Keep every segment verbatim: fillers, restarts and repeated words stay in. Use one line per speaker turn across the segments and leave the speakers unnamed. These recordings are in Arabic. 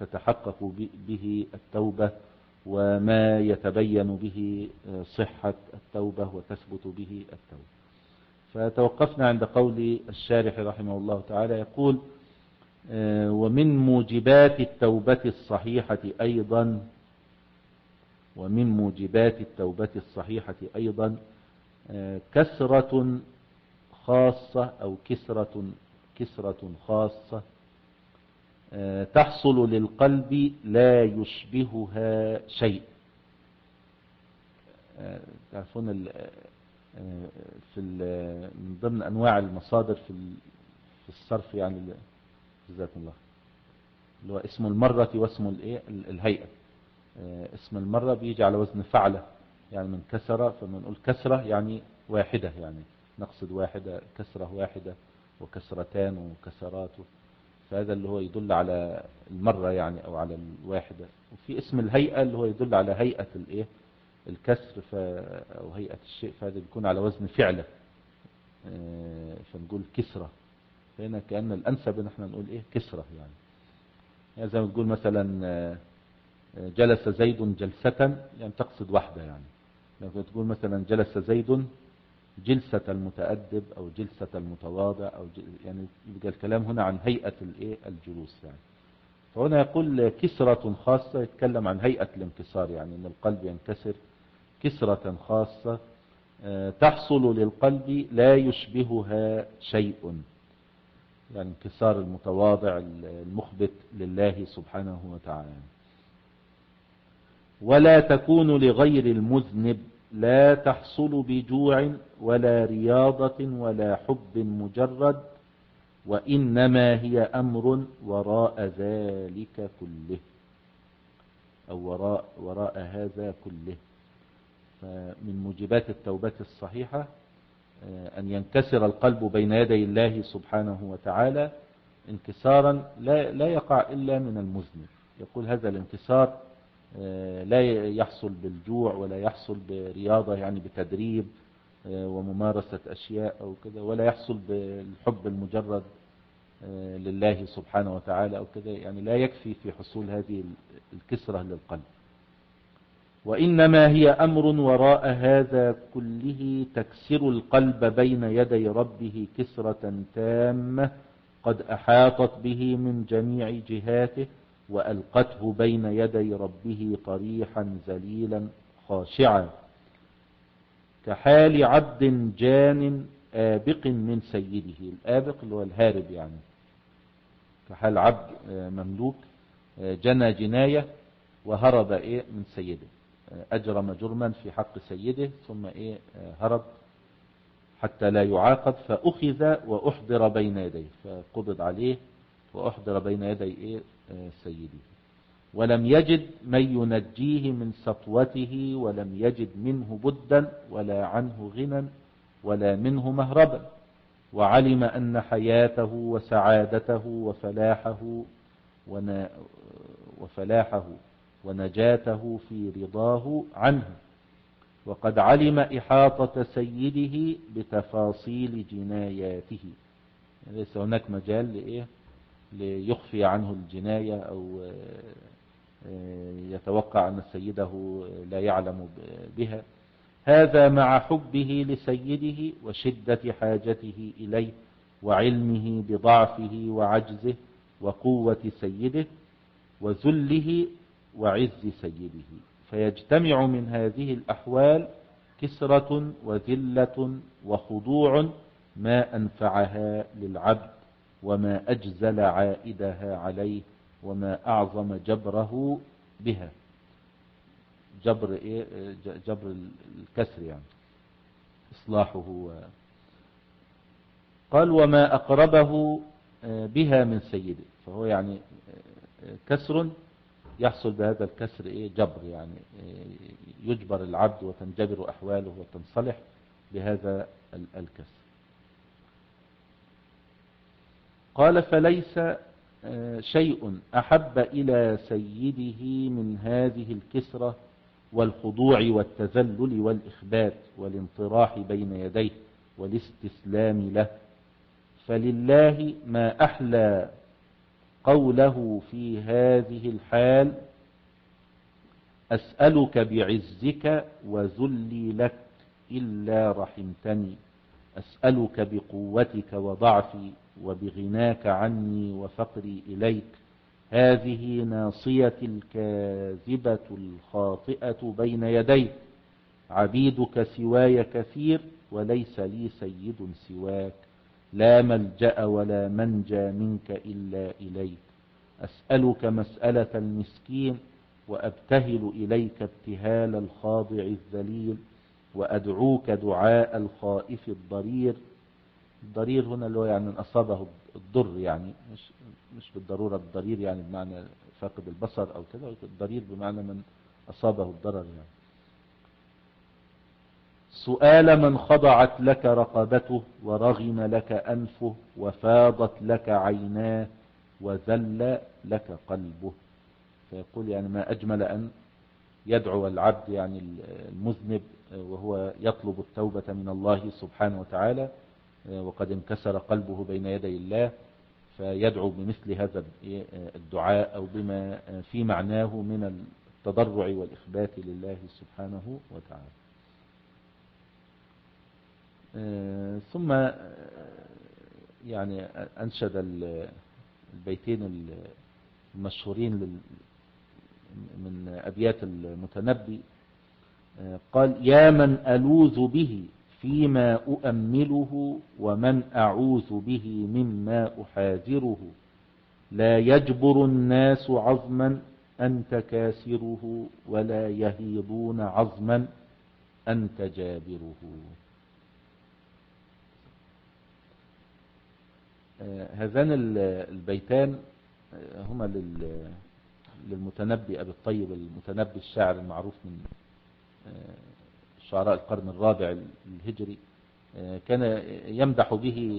تتحقق به التوبة وما يتبين به صحة التوبة وتثبت به التوبة. فتوقفنا عند قول الشارح رحمه الله تعالى يقول: ومن موجبات التوبة الصحيحة أيضا ومن موجبات التوبة الصحيحة أيضا كسرة خاصة أو كسرة كسرة خاصة تحصل للقلب لا يشبهها شيء. تعرفون في من ضمن أنواع المصادر في في الصرف يعني جزاكم الله اللي هو اسم المرة واسم الايه الهيئة. اسم المرة بيجي على وزن فعلة، يعني من كسرة، فمن نقول كسرة يعني واحدة، يعني نقصد واحدة، كسرة واحدة وكسرتان وكسرات، فهذا اللي هو يدل على المرة يعني أو على الواحدة. وفي اسم الهيئة اللي هو يدل على هيئة الايه الكسر ف... أو هيئة الشيء، فهذا بيكون على وزن فعلة، فنقول كسرة. فهنا كأن الأنسب ان احنا نقول ايه كسرة يعني. يعني زي ما تقول مثلا جلس زيد جلسة، يعني تقصد واحدة، يعني لما تقول مثلا جلس زيد جلسة المتأدب أو جلسة المتواضع أو جل... يعني يبقى الكلام هنا عن هيئة الايه الجلوس يعني. فهنا يقول كسرة خاصة، يتكلم عن هيئة الانكسار، يعني ان القلب ينكسر كسرة خاصة تحصل للقلب لا يشبهها شيء، يعني انكسار المتواضع المخبت لله سبحانه وتعالى. ولا تكون لغير المذنب، لا تحصل بجوع ولا رياضة ولا حب مجرد، وإنما هي أمر وراء ذلك كله، أو وراء, وراء هذا كله. فمن موجبات التوبة الصحيحة أن ينكسر القلب بين يدي الله سبحانه وتعالى انكسارا لا, لا يقع إلا من المذنب. يقول هذا الانكسار لا يحصل بالجوع ولا يحصل برياضة يعني بتدريب وممارسة أشياء أو كذا، ولا يحصل بالحب المجرد لله سبحانه وتعالى أو كذا، يعني لا يكفي في حصول هذه الكسرة للقلب. وإنما هي أمر وراء هذا كله تكسر القلب بين يدي ربه كسرة تامة قد أحاطت به من جميع جهاته، وألقته بين يدي ربه طريحا ذليلا خاشعا، كحال عبد جان آبق من سيده. الآبق اللي هو الهارب يعني، كحال عبد مملوك جنى جناية وهرب إيه من سيده، أجرم جرما في حق سيده ثم إيه هرب حتى لا يعاقب، فأخذ وأحضر بين يديه، فقبض عليه وأحضر بين يدي إيه سيده، ولم يجد من ينجيه من سطوته، ولم يجد منه بدا ولا عنه غنى ولا منه مهربا، وعلم أن حياته وسعادته وفلاحه ون... وفلاحه ونجاته في رضاه عنه، وقد علم إحاطة سيده بتفاصيل جناياته. ليس هناك مجال لإيه ليخفي عنه الجناية أو يتوقع أن سيده لا يعلم بها. هذا مع حبه لسيده وشدة حاجته إليه وعلمه بضعفه وعجزه وقوة سيده وذله وعز سيده، فيجتمع من هذه الأحوال كسرة وذلة وخضوع ما أنفعها للعبد وما أجزل عائدها عليه وما أعظم جبره بها. جبر إيه؟ جبر الكسر يعني إصلاحه. قال وما أقربه بها من سيده، فهو يعني كسر يحصل بهذا الكسر إيه جبر، يعني يجبر العبد وتنجبر أحواله وتنصلح بهذا الكسر. قال فليس شيء أحب إلى سيده من هذه الكسرة والخضوع والتذلل والإخبات والانطراح بين يديه والاستسلام له، فلله ما أحلى قوله في هذه الحال: أسألك بعزك وذلي لك إلا رحمتني، أسألك بقوتك وضعفي وبغناك عني وفقري إليك، هذه ناصيتي الكاذبة الخاطئة بين يديك، عبيدك سواي كثير وليس لي سيد سواك، لا ملجأ ولا منجى منك إلا إليك، أسألك مسألة المسكين وأبتهل إليك ابتهال الخاضع الذليل، وأدعوك دعاء الخائف الضرير. الضرير هنا اللي هو يعني أصابه الضر، يعني مش مش بالضرورة الضرير يعني بمعنى فاقد البصر أو كذا، الضرير بمعنى من أصابه الضرر يعني. سؤال من خضعت لك رقبته ورغم لك أنفه وفاضت لك عيناه وذل لك قلبه. فيقول يعني ما أجمل أن يدعو العبد يعني المذنب وهو يطلب التوبة من الله سبحانه وتعالى وقد انكسر قلبه بين يدي الله، فيدعو بمثل هذا الدعاء أو بما في معناه من التضرع والإخبات لله سبحانه وتعالى. ثم يعني أنشد البيتين المشهورين من أبيات المتنبي، قال: يا من ألوذ به فيما أؤمله ومن أعوذ به مما أحاذره، لا يجبر الناس عظما أنت كاسره ولا يهيضون عظما أنت جابره. هذان البيتان هما للمتنبي أبي الطيب المتنبي الشاعر المعروف من شعراء القرن الرابع الهجري. كان يمدح به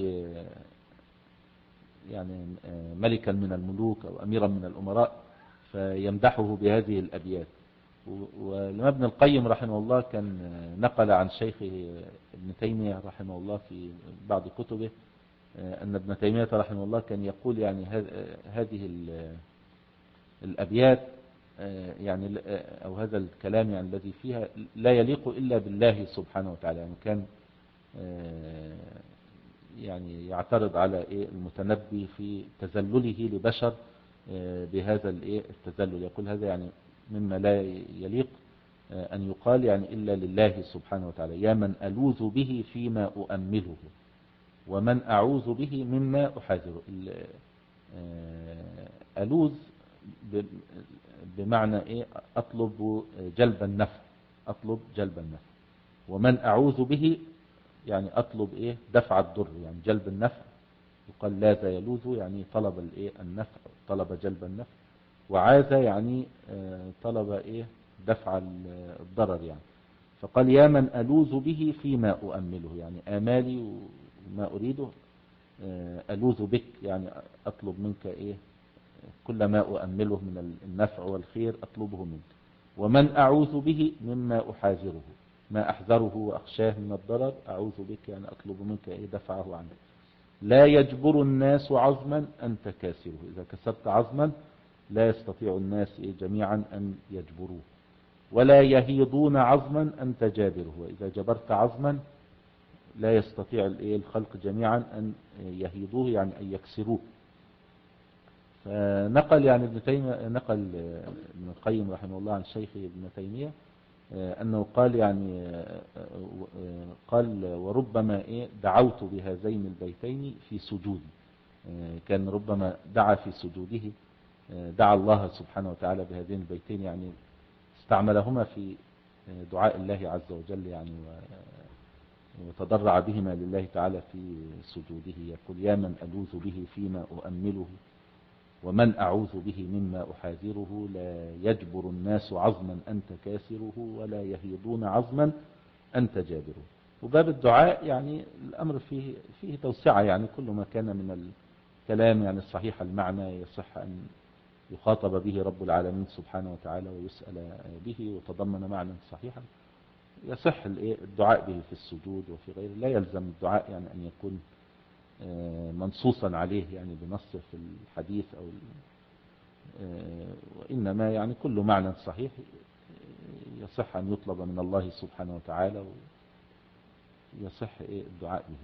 يعني ملكا من الملوك أو أميرا من الأمراء، فيمدحه بهذه الأبيات. ولما ابن القيم رحمه الله كان نقل عن شيخه ابن تيمية رحمه الله في بعض كتبه أن ابن تيمية رحمه الله كان يقول يعني هذه الأبيات يعني أو هذا الكلام يعني الذي فيها لا يليق إلا بالله سبحانه وتعالى. يعني كان يعني يعترض على المتنبي في تذلله لبشر بهذا التذلل، يقول هذا يعني مما لا يليق أن يقال يعني إلا لله سبحانه وتعالى. يا من ألوذ به فيما أؤمله ومن أعوذ به مما أحاذره. ألوذ بمعنى إيه؟ أطلب جلب النفع، أطلب جلب النفع. ومن أعوذ به يعني أطلب إيه؟ دفع الضر، يعني جلب النفع. يقال لاذ يلوذ يعني طلب الإيه؟ النفع، طلب جلب النفع. وعاذ يعني طلب إيه؟ دفع الضرر يعني. فقال يا من ألوذ به فيما أؤمله، يعني آمالي وما أريده ألوذ بك، يعني أطلب منك إيه؟ كل ما أؤمله من النفع والخير أطلبه منك. ومن أعوذ به مما أحاذره، ما أحذره وأخشاه من الضرر أعوذ بك، يعني أطلب منك إيه؟ دفعه عنه. لا يجبر الناس عظما أنت كاسره، إذا كسبت عظما لا يستطيع الناس إيه؟ جميعا أن يجبروه. ولا يهيضون عظما أنت جابره، وإذا جبرت عظما لا يستطيع الإيه؟ الخلق جميعا أن يهيضوه، يعني أن يكسروه. فنقل يعني ابن تيمية، نقل ابن القيم رحمه الله عن شيخه ابن تيمية أنه قال يعني قال وربما إيه دعوت بهذين البيتين في سجودي. كان ربما دعا في سجوده، دعا الله سبحانه وتعالى بهذين البيتين، يعني استعملهما في دعاء الله عز وجل يعني، وتضرع بهما لله تعالى في سجوده. يقول يا من ألوذ به فيما أؤمله ومن أعوذ به مما أحاذره، لا يجبر الناس عظما أنت كاسره ولا يهيضون عظما أنت جابره. وباب الدعاء يعني الأمر فيه فيه توسعة، يعني كل ما كان من الكلام يعني الصحيح المعنى يصح أن يخاطب به رب العالمين سبحانه وتعالى ويسأل به وتضمن معنى صحيحا يصح الدعاء به في السجود وفي غيره. لا يلزم الدعاء يعني أن يكون منصوصا عليه يعني بنص في الحديث أو وإنما يعني كل معنى صحيح يصح أن يطلب من الله سبحانه وتعالى ويصح الدعاء به.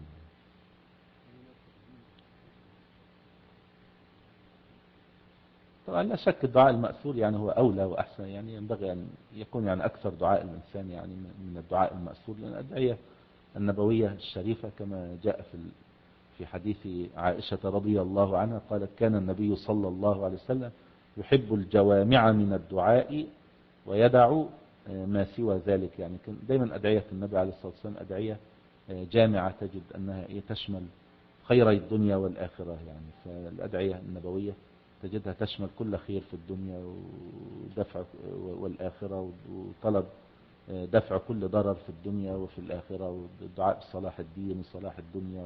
طبعا لا شك الدعاء المأثور يعني هو أولى وأحسن، يعني ينبغي أن يكون يعني أكثر دعاء الإنسان يعني من الدعاء المأثور، لأن الأدعية النبوية الشريفة كما جاء في في حديث عائشة رضي الله عنها قالت كان النبي صلى الله عليه وسلم يحب الجوامع من الدعاء ويدع ما سوى ذلك. يعني دايما أدعية النبي عليه الصلاة والسلام أدعية جامعة، تجد أنها تشمل خيري الدنيا والآخرة. يعني فالأدعية النبوية تجدها تشمل كل خير في الدنيا ودفع والآخرة، وطلب دفع كل ضرر في الدنيا وفي الآخرة، والدعاء بصلاح الدين وصلاح الدنيا،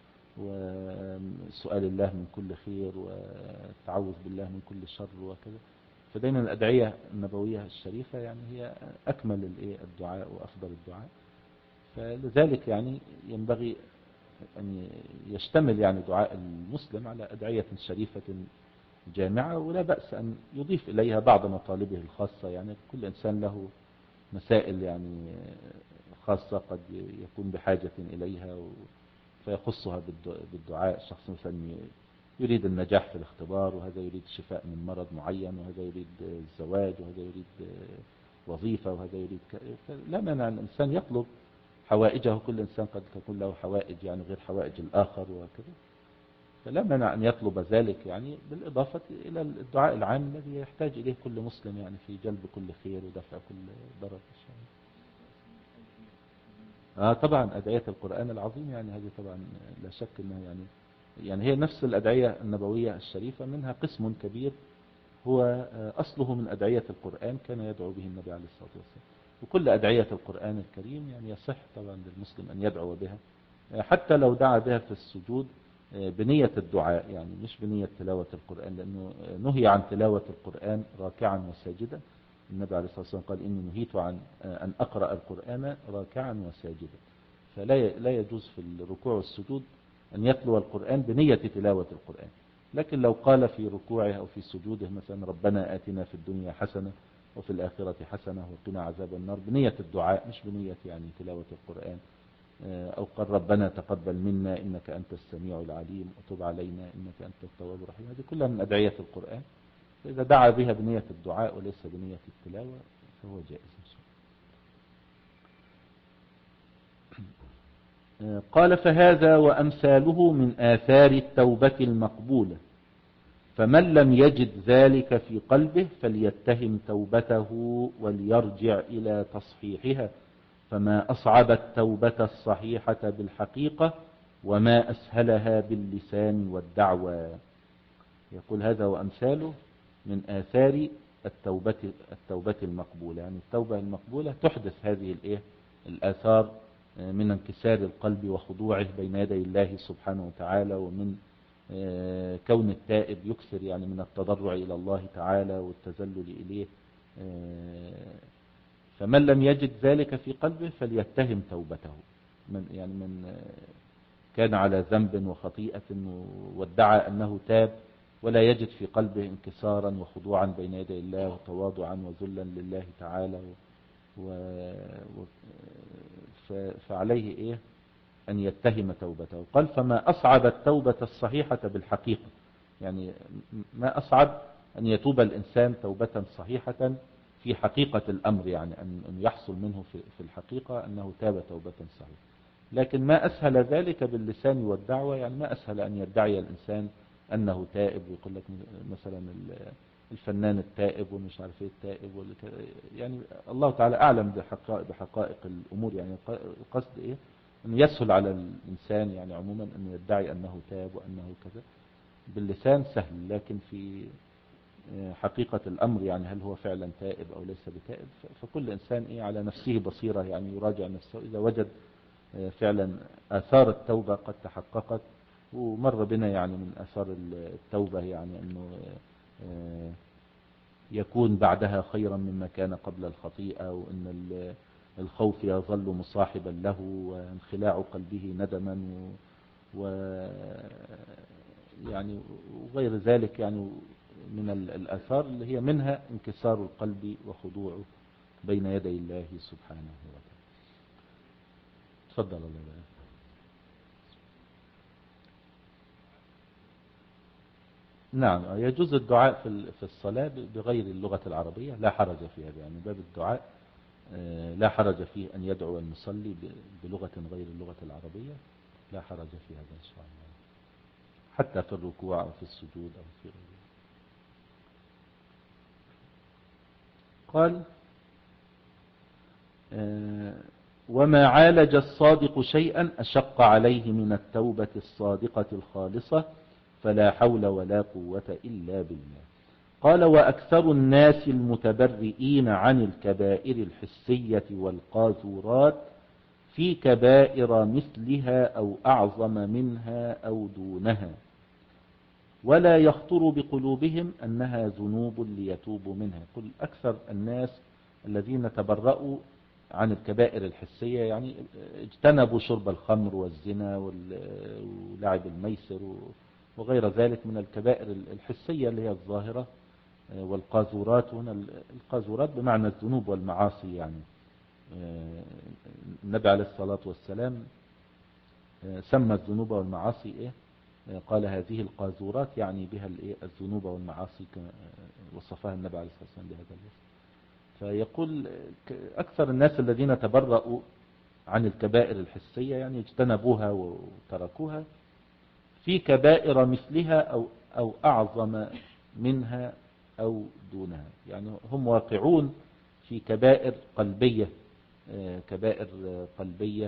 وسؤال الله من كل خير والتعوذ بالله من كل شر وكذا. فدايما الأدعية النبوية الشريفة يعني هي أكمل الدعاء وأفضل الدعاء. فلذلك يعني ينبغي أن يشتمل يعني دعاء المسلم على أدعية شريفة جامعة، ولا بأس أن يضيف إليها بعض مطالبه الخاصة. يعني كل إنسان له مسائل يعني خاصة قد يكون بحاجة إليها فيخصها بالدعاء. الشخص مثلا يريد النجاح في الاختبار، وهذا يريد الشفاء من مرض معين، وهذا يريد الزواج، وهذا يريد وظيفة، وهذا يريد ك... لا مانع أن الإنسان يطلب حوائجه. كل إنسان قد تكون له حوائج يعني غير حوائج الآخر وكذا، فلا مانع أن يطلب ذلك يعني بالإضافة إلى الدعاء العام الذي يحتاج إليه كل مسلم يعني في جلب كل خير ودفع كل ضرر. آه طبعا أدعية القرآن العظيم يعني هذه طبعا لا شك أنها يعني يعني هي نفس الأدعية النبوية الشريفة، منها قسم كبير هو أصله من أدعية القرآن كان يدعو به النبي عليه الصلاة والسلام. وكل أدعية القرآن الكريم يعني يصح طبعا للمسلم أن يدعو بها، حتى لو دعا بها في السجود بنية الدعاء، يعني مش بنية تلاوة القرآن، لأنه نهي عن تلاوة القرآن راكعا وساجدا. النبي عليه الصلاة والسلام قال إني نهيت عن أن أقرأ القرآن راكعا وساجدا، فلا لا يجوز في الركوع والسجود أن يتلو القرآن بنية تلاوة القرآن. لكن لو قال في ركوعه أو في سجوده مثلا ربنا آتنا في الدنيا حسنة وفي الآخرة حسنة وقنا عذاب النار بنية الدعاء مش بنية يعني تلاوة القرآن، أو قال ربنا تقبل منا إنك أنت السميع العليم وتب علينا إنك أنت التواب الرحيم، هذه كلها من أدعية القرآن. فإذا دعا بها بنية الدعاء وليس بنية التلاوة فهو جائز إن شاء الله. قال فهذا وأمثاله من آثار التوبة المقبولة، فمن لم يجد ذلك في قلبه فليتهم توبته وليرجع إلى تصحيحها، فما أصعب التوبة الصحيحة بالحقيقة وما أسهلها باللسان والدعوى. يقول هذا وأمثاله من آثار التوبة التوبة المقبولة، يعني التوبة المقبولة تحدث هذه الإيه الآثار من انكسار القلب وخضوعه بين يدي الله سبحانه وتعالى، ومن كون التائب يكثر يعني من التضرع إلى الله تعالى والتذلل إليه. فمن لم يجد ذلك في قلبه فليتهم توبته. من يعني من كان على ذنب وخطيئة وادعى أنه تاب ولا يجد في قلبه انكسارا وخضوعا بين يدي الله وتواضعا وذلا لله تعالى و... فعليه إيه أن يتهم توبته. قال فما أصعب التوبة الصحيحة بالحقيقة، يعني ما أصعب أن يتوب الإنسان توبة صحيحة في حقيقة الأمر، يعني أن يحصل منه في الحقيقة أنه تاب توبة صحيحة. لكن ما أسهل ذلك باللسان والدعوة، يعني ما أسهل أن يدعي الإنسان أنه تائب ويقول لك مثلا الفنان التائب ومش عارف ايه التائب، يعني الله تعالى أعلم بحقائق, بحقائق الأمور. يعني القصد إيه أن يسهل على الإنسان يعني عموما أن يدعي أنه تائب وأنه كذا باللسان سهل، لكن في حقيقة الأمر يعني هل هو فعلا تائب أو ليس بتائب، فكل إنسان إيه على نفسه بصيرة، يعني يراجع نفسه إذا وجد فعلا آثار التوبة قد تحققت. ومر بنا يعني من آثار التوبة يعني أنه يكون بعدها خيرا مما كان قبل الخطيئة، وأن الخوف يظل مصاحبا له وانخلاع قلبه ندما و يعني وغير ذلك يعني من الآثار اللي هي منها انكسار القلب وخضوعه بين يدي الله سبحانه وتعالى. تفضل الله بقى. نعم، يجوز الدعاء في في الصلاة بغير اللغة العربية، لا حرج في هذا، يعني باب الدعاء لا حرج فيه أن يدعو المصلي بلغة غير اللغة العربية، لا حرج في هذا إن شاء الله، حتى في الركوع أو في السجود أو في غيره. قال وما عالج الصادق شيئا أشق عليه من التوبة الصادقة الخالصة، فلا حول ولا قوة إلا بالله. قال وأكثر الناس المتبرئين عن الكبائر الحسية والقاذورات في كبائر مثلها أو أعظم منها أو دونها، ولا يخطر بقلوبهم أنها ذنوب ليتوبوا منها. كل أكثر الناس الذين تبرؤوا عن الكبائر الحسية، يعني اجتنبوا شرب الخمر والزنا ولعب الميسر وغير ذلك من الكبائر الحسية اللي هي الظاهرة، والقاذورات هنا القاذورات بمعنى الذنوب والمعاصي. يعني النبي عليه الصلاة والسلام سمى الذنوب والمعاصي إيه؟ قال هذه القاذورات، يعني بها الذنوب والمعاصي، وصفها النبي عليه الصلاة والسلام بهذا الوصف. فيقول أكثر الناس الذين تبرؤوا عن الكبائر الحسية، يعني اجتنبوها وتركوها، في كبائر مثلها أو أو أعظم منها أو دونها، يعني هم واقعون في كبائر قلبية، كبائر قلبية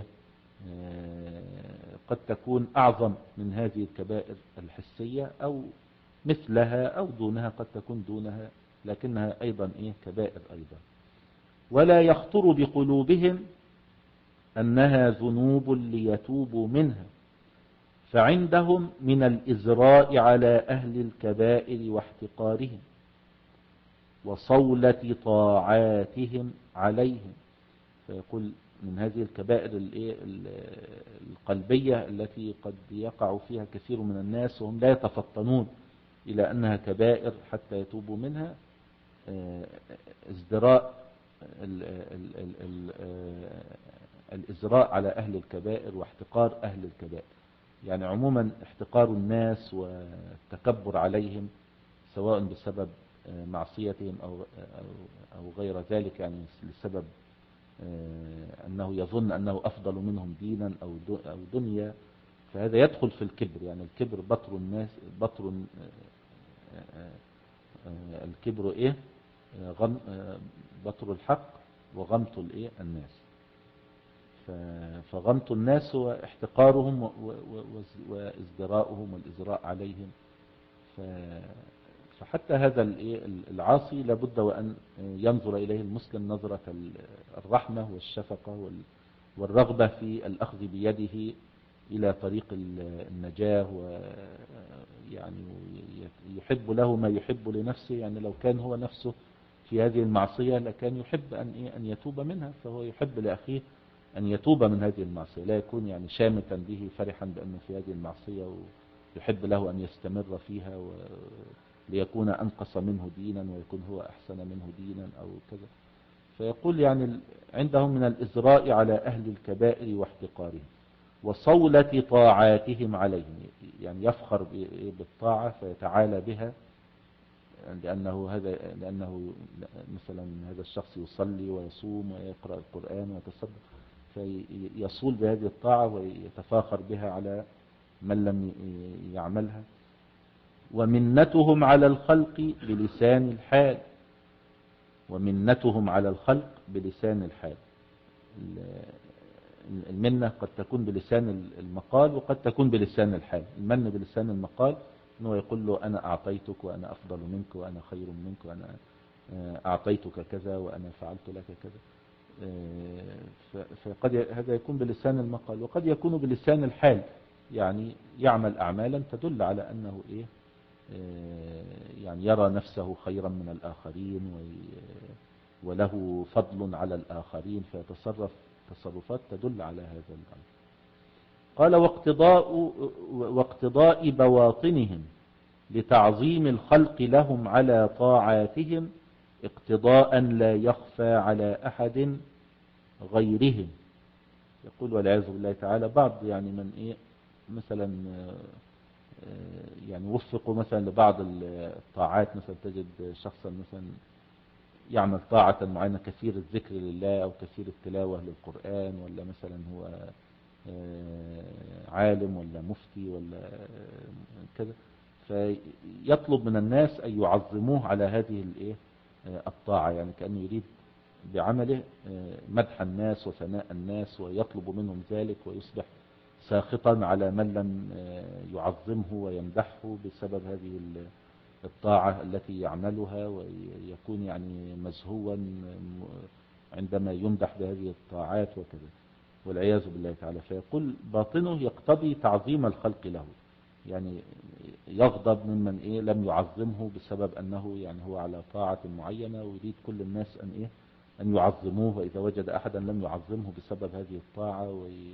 قد تكون أعظم من هذه الكبائر الحسية، أو مثلها أو دونها، قد تكون دونها لكنها أيضا إيه كبائر أيضا. ولا يخطر بقلوبهم أنها ذنوب ليتوبوا منها، فعندهم من الإزراء على أهل الكبائر واحتقارهم وصولة طاعاتهم عليهم. فيقول من هذه الكبائر القلبية التي قد يقع فيها كثير من الناس وهم لا يتفطنون إلى أنها كبائر حتى يتوبوا منها، ازدراء الإزراء على أهل الكبائر واحتقار أهل الكبائر، يعني عموما احتقار الناس والتكبر عليهم سواء بسبب معصيتهم أو أو غير ذلك، يعني لسبب أنه يظن أنه أفضل منهم دينا أو أو دنيا، فهذا يدخل في الكبر. يعني الكبر بطر الناس، بطر الكبر إيه غم بطر الحق وغمط الإيه الناس. فغمط الناس واحتقارهم وازدراؤهم والإزراء عليهم. فحتى هذا العاصي لابد وأن ينظر إليه المسلم نظرة الرحمة والشفقة والرغبة في الأخذ بيده إلى طريق النجاة، ويعني يحب له ما يحب لنفسه. يعني لو كان هو نفسه في هذه المعصية لكان يحب أن أن يتوب منها، فهو يحب لأخيه أن يتوب من هذه المعصية، لا يكون يعني شامتا به فرحا بأنه في هذه المعصية، ويحب له أن يستمر فيها ليكون أنقص منه دينا ويكون هو أحسن منه دينا أو كذا. فيقول يعني عندهم من الإزراء على أهل الكبائر واحتقارهم وصولة طاعاتهم عليهم، يعني يفخر بالطاعة فيتعالى بها، لأنه هذا لأنه مثلا هذا الشخص يصلي ويصوم ويقرأ القرآن ويتصدق، فيصول بهذه الطاعة ويتفاخر بها على من لم يعملها. ومنتهم على الخلق بلسان الحال، ومنتهم على الخلق بلسان الحال. المنة قد تكون بلسان المقال وقد تكون بلسان الحال. المن بلسان المقال أنه يقول له أنا أعطيتك وأنا أفضل منك وأنا خير منك وأنا أعطيتك كذا وأنا فعلت لك كذا. فقد هذا يكون بلسان المقال، وقد يكون بلسان الحال، يعني يعمل أعمالا تدل على أنه إيه يعني يرى نفسه خيرا من الآخرين وله فضل على الآخرين، فيتصرف تصرفات تدل على هذا الأمر. قال واقتضاء, واقتضاء بواطنهم لتعظيم الخلق لهم على طاعاتهم اقتضاء لا يخفى على أحد غيرهم. يقول والعياذ بالله تعالى بعض يعني من إيه مثلا يعني وفقوا مثلا لبعض الطاعات، مثلا تجد شخصا مثلا يعمل طاعة معينة كثير الذكر لله أو كثير التلاوة للقرآن، ولا مثلا هو عالم ولا مفتي ولا كذا، فيطلب من الناس أن يعظموه على هذه الطاعة، يعني كأنه يريد بعمله مدح الناس وثناء الناس ويطلب منهم ذلك، ويصبح ساخطا على من لم يعظمه ويمدحه بسبب هذه الطاعة التي يعملها، ويكون يعني مزهوا عندما يمدح بهذه الطاعات وكذا، والعياذ بالله تعالى. فيقول باطنه يقتضي تعظيم الخلق له، يعني يغضب ممن إيه لم يعظمه بسبب أنه يعني هو على طاعة معينة، ويريد كل الناس أن إيه أن يعظموه، وإذا وجد أحدا لم يعظمه بسبب هذه الطاعة وي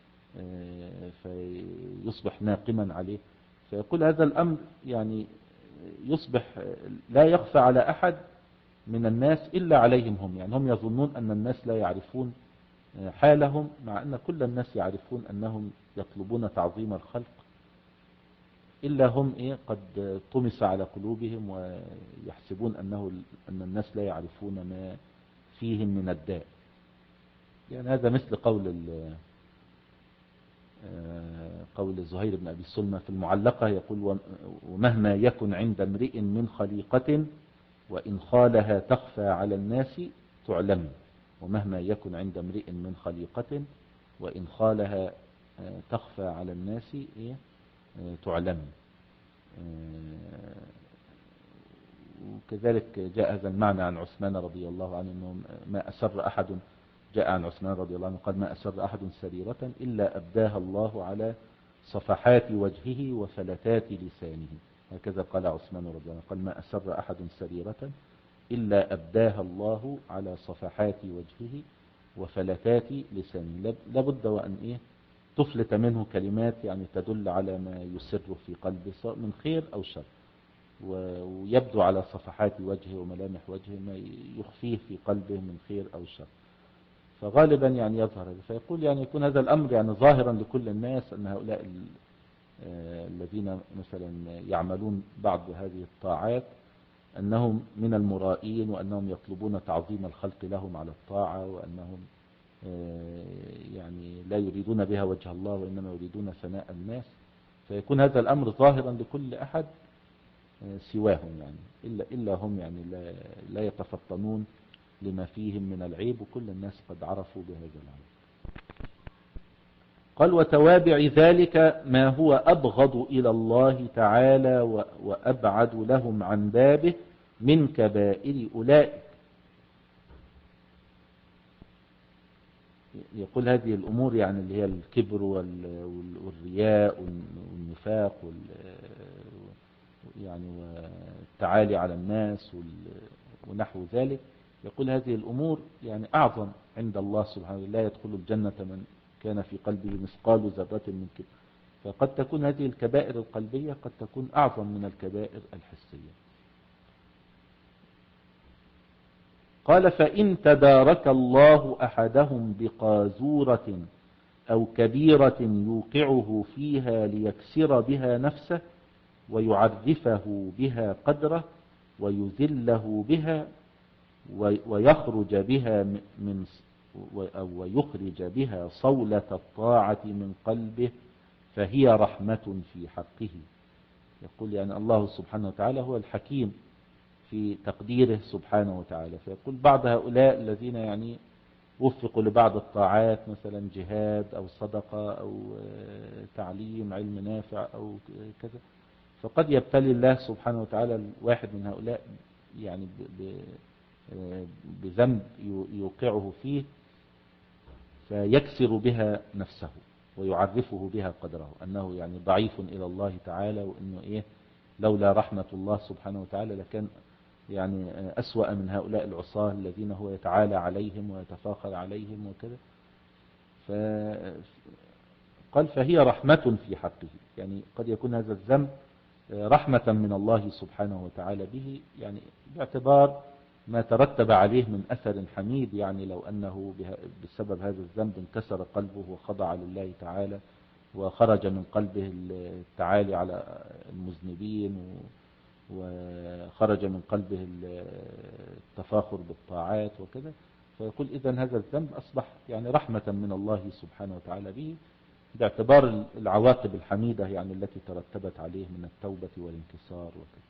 فيصبح ناقما عليه. فيقول هذا الأمر يعني يصبح لا يخفى على أحد من الناس إلا عليهم هم، يعني هم يظنون أن الناس لا يعرفون حالهم، مع أن كل الناس يعرفون أنهم يطلبون تعظيم الخلق، إلا هم إيه قد طمس على قلوبهم ويحسبون أنه أن الناس لا يعرفون ما فيهم من الداء. يعني هذا مثل قول قول زهير بن أبي سلمى في المعلقة، يقول ومهما يكن عند امرئ من خليقة وإن خالها تخفى على الناس تعلم. ومهما يكن عند امرئ من خليقة وإن خالها تخفى على الناس تعلم. وكذلك جاء هذا المعنى عن عثمان رضي الله عنه، أنه ما أسر أحد، جاء عن عثمان رضي الله عنه قال ما أسر أحد سريرة إلا أبداها الله على صفحات وجهه وفلتات لسانه. هكذا قال عثمان رضي الله عنه، قال ما أسر أحد سريرة إلا أبداها الله على صفحات وجهه وفلتات لسانه. لابد وأن إيه تفلت منه كلمات يعني تدل على ما يسر في قلبه سواء من خير أو شر، ويبدو على صفحات وجهه وملامح وجهه ما يخفيه في قلبه من خير أو شر، فغالبا يعني يظهر هذا. فيقول يعني يكون هذا الأمر يعني ظاهرا لكل الناس، أن هؤلاء الذين مثلا يعملون بعض هذه الطاعات أنهم من المرائين، وأنهم يطلبون تعظيم الخلق لهم على الطاعة، وأنهم يعني لا يريدون بها وجه الله وإنما يريدون ثناء الناس. فيكون هذا الأمر ظاهرا لكل أحد سواهم، يعني إلا, إلا هم يعني لا, لا يتفطنون لما فيهم من العيب، وكل الناس قد عرفوا بهذا العيب. قال وتوابع ذلك ما هو أبغض إلى الله تعالى وأبعد لهم عن بابه من كبائر أولئك. يقول هذه الأمور يعني اللي هي الكبر والرياء والنفاق يعني والتعالي على الناس ونحو ذلك، يقول هذه الأمور يعني أعظم عند الله سبحانه، لا يدخل الجنة من كان في قلبه مثقال ذرة من كبر. فقد تكون هذه الكبائر القلبية قد تكون أعظم من الكبائر الحسية. قال فإن تدارك الله أحدهم بقاذورة أو كبيرة يوقعه فيها ليكسر بها نفسه ويعرفه بها قدره ويذله بها ويخرج بها من أو ويخرج بها صولة الطاعة من قلبه فهي رحمة في حقه. يقول يعني الله سبحانه وتعالى هو الحكيم في تقديره سبحانه وتعالى. فيقول بعض هؤلاء الذين يعني وفقوا لبعض الطاعات مثلا جهاد أو صدقة أو تعليم علم نافع أو كذا، فقد يبتلي الله سبحانه وتعالى الواحد من هؤلاء يعني بذنب يوقعه فيه فيكسر بها نفسه ويعرفه بها قدره أنه يعني ضعيف إلى الله تعالى، وأنه إيه لولا رحمة الله سبحانه وتعالى لكان يعني أسوأ من هؤلاء العصاة الذين هو يتعالى عليهم ويتفاخر عليهم وكذا. قال فهي رحمة في حقه، يعني قد يكون هذا الذنب رحمة من الله سبحانه وتعالى به، يعني باعتبار ما ترتب عليه من أثر حميد، يعني لو أنه بسبب هذا الذنب انكسر قلبه وخضع لله تعالى وخرج من قلبه التعالي على المذنبين وخرج من قلبه التفاخر بالطاعات وكذا، فيقول إذن هذا الذنب أصبح يعني رحمة من الله سبحانه وتعالى به باعتبار العواقب الحميدة يعني التي ترتبت عليه من التوبة والانكسار وكذا.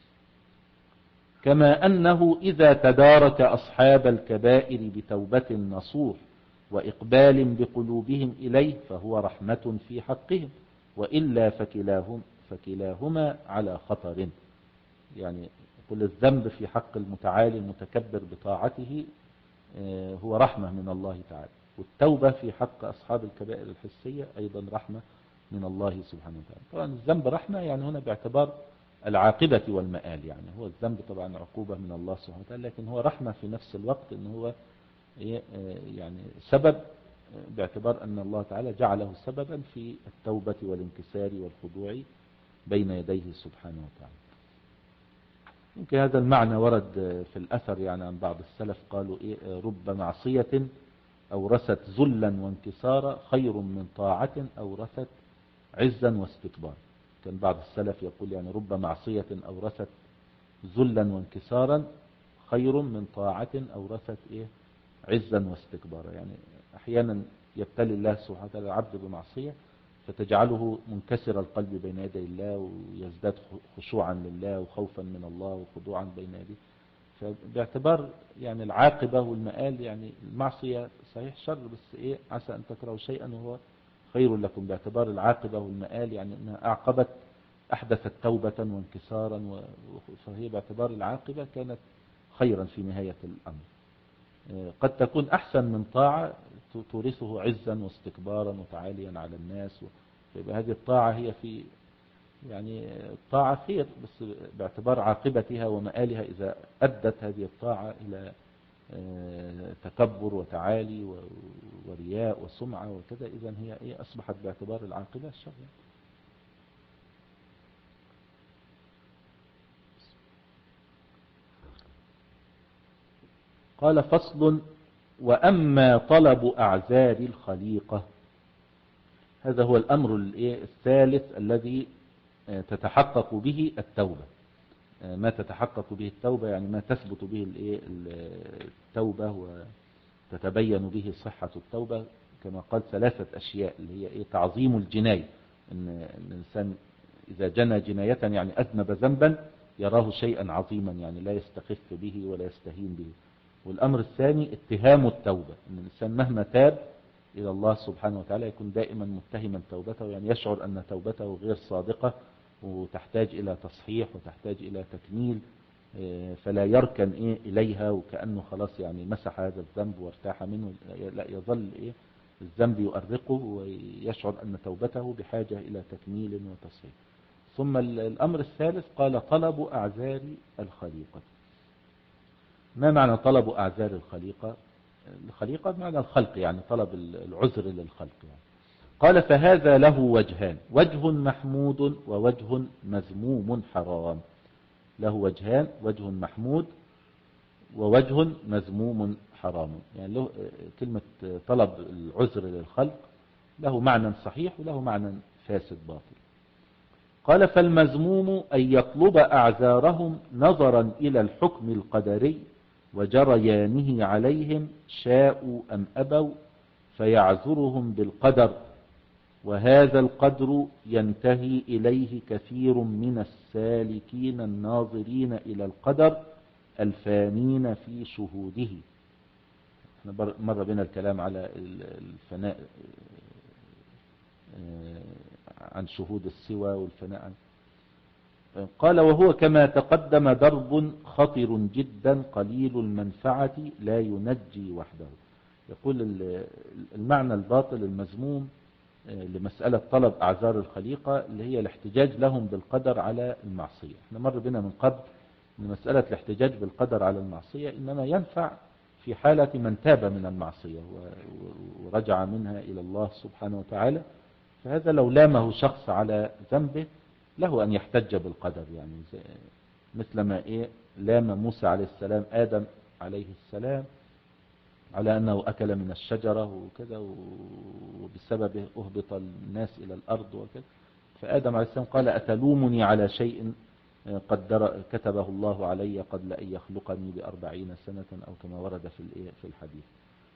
كما أنه إذا تدارك أصحاب الكبائر بتوبة نصوح وإقبال بقلوبهم إليه فهو رحمة في حقهم، وإلا فكلاهم فكلاهما على خطر. يعني كل الذنب في حق المتعالي المتكبر بطاعته هو رحمة من الله تعالى، والتوبة في حق أصحاب الكبائر الحسية أيضا رحمة من الله سبحانه وتعالى. طبعا الذنب رحمة يعني هنا باعتبار العاقبة والمآل، يعني هو الذنب طبعا عقوبة من الله سبحانه وتعالى، لكن هو رحمة في نفس الوقت إن هو يعني سبب باعتبار أن الله تعالى جعله سببا في التوبة والانكسار والخضوع بين يديه سبحانه وتعالى. يمكن هذا المعنى ورد في الأثر يعني عن بعض السلف، قالوا إيه رب معصية أورثت ذلا وانكسارا خير من طاعة أورثت عزا واستكبارا. كان بعض السلف يقول يعني رب معصية أورثت ذلا وانكسارا خير من طاعة أورثت إيه عزا واستكبارا. يعني أحيانا يبتلي الله سبحانه وتعالى العبد بمعصية فتجعله منكسر القلب بين يدي الله ويزداد خشوعا لله وخوفا من الله وخضوعا بين يديه. فباعتبار يعني العاقبة والمآل، يعني المعصية صحيح شر بس إيه عسى أن تكرهوا شيئا وهو خير لكم، باعتبار العاقبة والمآل يعني أنها أعقبت أحدثت توبة وانكسارا، فهي باعتبار العاقبة كانت خيرا في نهاية الأمر. قد تكون أحسن من طاعة تورثه عزا واستكبارا وتعاليا على الناس، فيبقى هذه الطاعة هي في يعني الطاعة خير، بس باعتبار عاقبتها ومآلها إذا أدت هذه الطاعة إلى تكبر وتعالي ورياء وسمعة وكذا، إذن هي إيه أصبحت باعتبار العاقبة الشر. قال فصل: وأما طلب أعذار الخليقة، هذا هو الأمر الثالث الذي تتحقق به التوبة. ما تتحقق به التوبة يعني ما تثبت به التوبة وتتبين به صحة التوبة، كما قال ثلاثة أشياء اللي هي إيه تعظيم الجناية، إن الإنسان إذا جنى جناية يعني أذنب ذنبا يراه شيئا عظيما، يعني لا يستخف به ولا يستهين به. والأمر الثاني اتهام التوبة، إن الإنسان مهما تاب إلى الله سبحانه وتعالى يكون دائما متهما توبته، يعني يشعر أن توبته غير صادقة وتحتاج إلى تصحيح وتحتاج إلى تكميل، فلا يركن إيه إليها وكأنه خلاص يعني مسح هذا الذنب وارتاح منه، لا يظل إيه الذنب يؤرقه ويشعر أن توبته بحاجة إلى تكميل وتصحيح. ثم الأمر الثالث قال طلب أعذار الخليقة. ما معنى طلب أعذار الخليقة؟ الخليقة بمعنى الخلق، يعني طلب العذر للخلق يعني. قال فهذا له وجهان، وجه محمود ووجه مذموم حرام. له وجهان، وجه محمود ووجه مذموم حرام. يعني له كلمة طلب العذر للخلق له معنى صحيح وله معنى فاسد باطل. قال فالمذموم أن يطلب أعذارهم نظرا إلى الحكم القدري وجريانه عليهم شاءوا أم أبوا فيعذرهم بالقدر، وهذا القدر ينتهي إليه كثير من السالكين الناظرين إلى القدر الفانين في شهوده. احنا مر بنا الكلام على الفناء عن شهود السوى والفناء عن. قال وهو كما تقدم درب خطر جدا قليل المنفعة لا ينجي وحده. يقول المعنى الباطل المذموم لمسألة طلب أعذار الخليقة اللي هي الاحتجاج لهم بالقدر على المعصية. احنا مر بنا من قبل ان مسألة الاحتجاج بالقدر على المعصية إنما ينفع في حالة من تاب من المعصية ورجع منها إلى الله سبحانه وتعالى، فهذا لو لامه شخص على ذنبه له أن يحتج بالقدر، يعني مثل ما إيه لام موسى عليه السلام آدم عليه السلام على أنه أكل من الشجرة وكذا، وبسببه أهبط الناس إلى الأرض وكذا. فآدم عليه السلام قال أتلومني على شيء قدر كتبه الله علي قبل أن يخلقني بأربعين سنة أو كما ورد في في الحديث.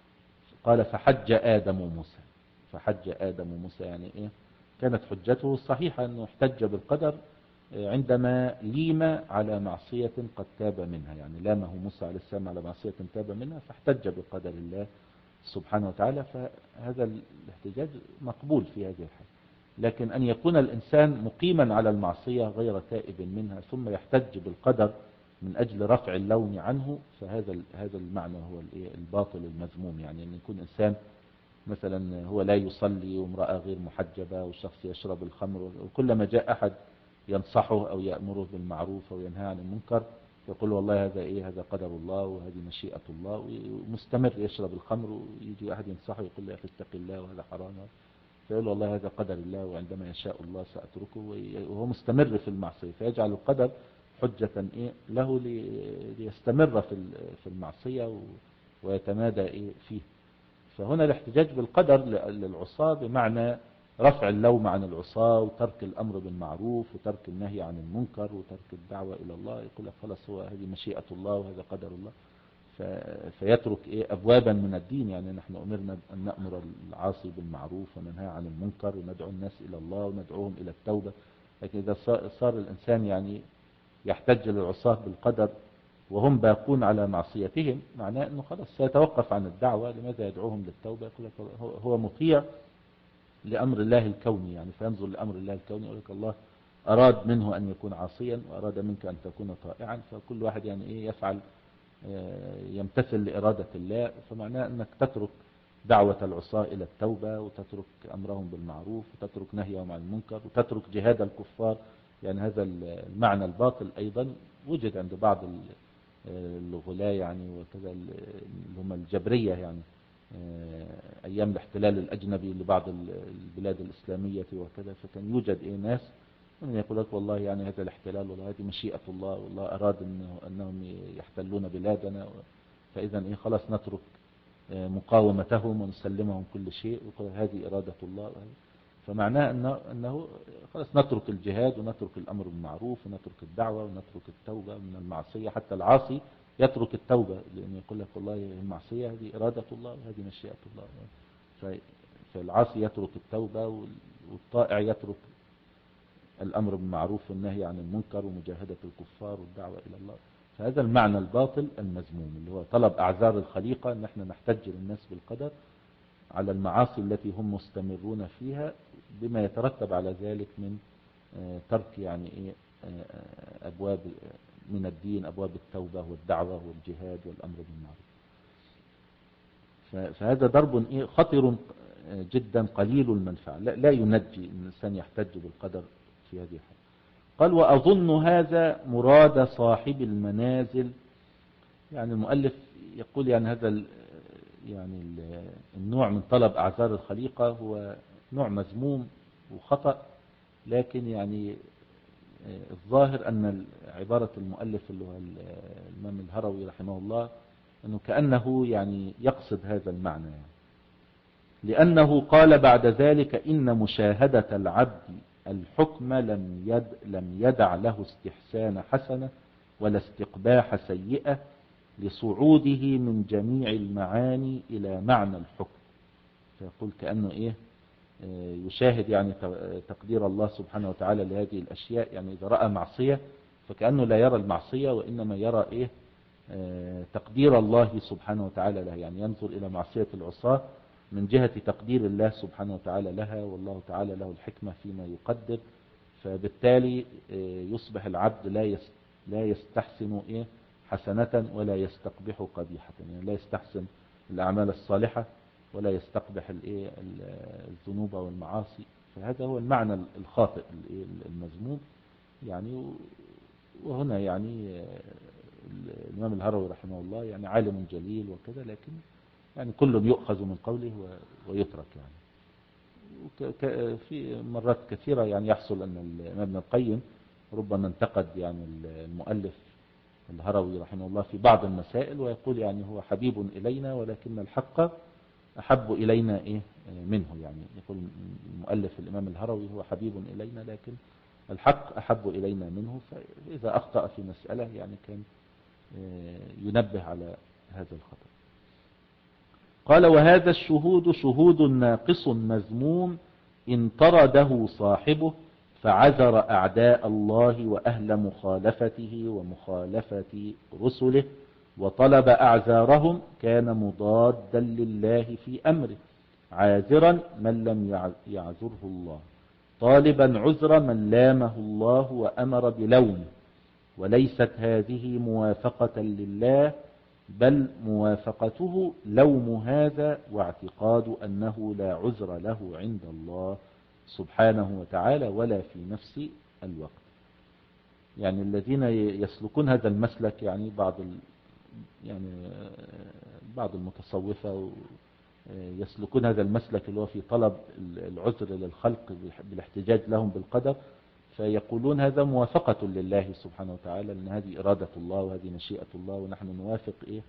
قال فحج آدم موسى، فحج آدم موسى يعني إيه كانت حجته صحيحة أنه احتج بالقدر عندما ليم على معصية قد تاب منها، يعني لامه موسى عليه السلام على معصية تاب منها فاحتج بقدر الله سبحانه وتعالى، فهذا الاحتجاج مقبول في هذه الحالة. لكن أن يكون الإنسان مقيما على المعصية غير تائب منها ثم يحتج بالقدر من أجل رفع اللوم عنه، فهذا هذا المعنى هو الباطل المذموم. يعني أن يكون إنسان مثلا هو لا يصلي وامرأة غير محجبة والشخص يشرب الخمر، وكلما جاء أحد ينصحه أو يأمره بالمعروف أو ينهى عن المنكر يقول والله هذا إيه هذا قدر الله وهذه مشيئة الله، ومستمر يشرب الخمر، ويجي أحد ينصحه يقول له اتق الله وهذا حرام، فيقول والله هذا قدر الله وعندما يشاء الله سأتركه، وهو مستمر في المعصية، فيجعل القدر حجة إيه له ليستمر في المعصية ويتمادى إيه فيه. فهنا الاحتجاج بالقدر للعصاة بمعنى رفع اللوم عن العصاة وترك الأمر بالمعروف وترك النهي عن المنكر وترك الدعوة إلى الله، يقول لك خلاص هو هذه مشيئة الله وهذا قدر الله، فيترك إيه أبوابا من الدين. يعني نحن أمرنا أن نأمر العاصي بالمعروف وننهى عن المنكر وندعو الناس إلى الله وندعوهم إلى التوبة. لكن إذا صار الإنسان يعني يحتج للعصاة بالقدر وهم باقون على معصيتهم، معناه أنه خلاص سيتوقف عن الدعوة. لماذا يدعوهم للتوبة؟ يقول لك هو مطيع لأمر الله الكوني، يعني فينظر لأمر الله الكوني يقول لك الله أراد منه أن يكون عاصيا وأراد منك أن تكون طائعا، فكل واحد يعني إيه يفعل يمتثل لإرادة الله. فمعناه أنك تترك دعوة العصاة إلى التوبة وتترك أمرهم بالمعروف وتترك نهيهم عن المنكر وتترك جهاد الكفار. يعني هذا المعنى الباطل أيضا وجد عند بعض الغلاة يعني وكذا اللي هم الجبرية، يعني أيام الاحتلال الأجنبي لبعض البلاد الإسلامية وكذا، فكان يوجد إيه ناس من يقول لك والله يعني هذا الاحتلال والله هذه مشيئة الله والله أراد إنه أنهم يحتلون بلادنا، فإذا إيه خلاص نترك مقاومتهم ونسلمهم كل شيء ويقول هذه إرادة الله. فمعناه أنه, أنه خلاص نترك الجهاد ونترك الأمر بالمعروف ونترك الدعوة ونترك التوبة من المعصية. حتى العاصي يترك التوبة لأن يقول لك والله المعصية هذه إرادة الله وهذه مشيئة الله، فالعاصي يترك التوبة والطائع يترك الأمر بالمعروف والنهي عن المنكر ومجاهدة الكفار والدعوة إلى الله. فهذا المعنى الباطل المذموم اللي هو طلب أعذار الخليقة أن احنا نحتج للناس بالقدر على المعاصي التي هم مستمرون فيها بما يترتب على ذلك من ترك يعني إيه أبواب من الدين، أبواب التوبة والدعوة والجهاد والأمر بالمعروف. فهذا ضرب إيه خطر جدا قليل المنفعة، لا ينجي الإنسان يحتج بالقدر في هذه الحالة. قال وأظن هذا مراد صاحب المنازل. يعني المؤلف يقول يعني هذا يعني النوع من طلب أعذار الخليقة هو نوع مذموم وخطأ، لكن يعني الظاهر أن عبارة المؤلف اللي هو الإمام الهروي رحمه الله أنه كأنه يعني يقصد هذا المعنى، يعني لأنه قال بعد ذلك إن مشاهدة العبد الحكم لم يد لم يدع له استحسان حسنة ولا استقباح سيئة لصعوده من جميع المعاني إلى معنى الحكم. فيقول كأنه إيه يشاهد يعني تقدير الله سبحانه وتعالى لهذه الأشياء. يعني إذا رأى معصية فكأنه لا يرى المعصية وإنما يرى إيه تقدير الله سبحانه وتعالى لها، يعني ينظر إلى معصية العصاة من جهة تقدير الله سبحانه وتعالى لها، والله تعالى له الحكمة فيما يقدر. فبالتالي يصبح العبد لا لا يستحسن إيه حسنة ولا يستقبح قبيحة، يعني لا يستحسن الأعمال الصالحة ولا يستقبح الإيه الذنوب والمعاصي. فهذا هو المعنى الخاطئ المذموم يعني. وهنا يعني الإمام الهروي رحمه الله يعني عالم جليل وكذا، لكن يعني كل يؤخذ من قوله ويترك يعني. في مرات كثيرة يعني يحصل أن ابن القيم ربما انتقد يعني المؤلف الهروي رحمه الله في بعض المسائل، ويقول يعني هو حبيب إلينا ولكن الحق أحب إلينا إيه منه. يعني يقول المؤلف الإمام الهروي هو حبيب إلينا لكن الحق أحب إلينا منه. فإذا أخطأ في مسألة يعني كان ينبه على هذا الخطأ. قال وهذا الشهود شهود ناقص مذموم إن طرده صاحبه فعذر أعداء الله وأهل مخالفته ومخالفة رسله وطلب أعذارهم كان مضادا لله في أمره، عاذرا من لم يعذره الله، طالبا عذر من لامه الله وأمر بلومه. وليست هذه موافقة لله بل موافقته لوم هذا واعتقاد أنه لا عذر له عند الله سبحانه وتعالى ولا في نفس الوقت. يعني الذين يسلكون هذا المسلك يعني بعض يعني بعض المتصوفة يسلكون هذا المسلك اللي هو في طلب العذر للخلق بالاحتجاج لهم بالقدر، فيقولون هذا موافقة لله سبحانه وتعالى لأن هذه إرادة الله وهذه مشيئة الله ونحن نوافق إيه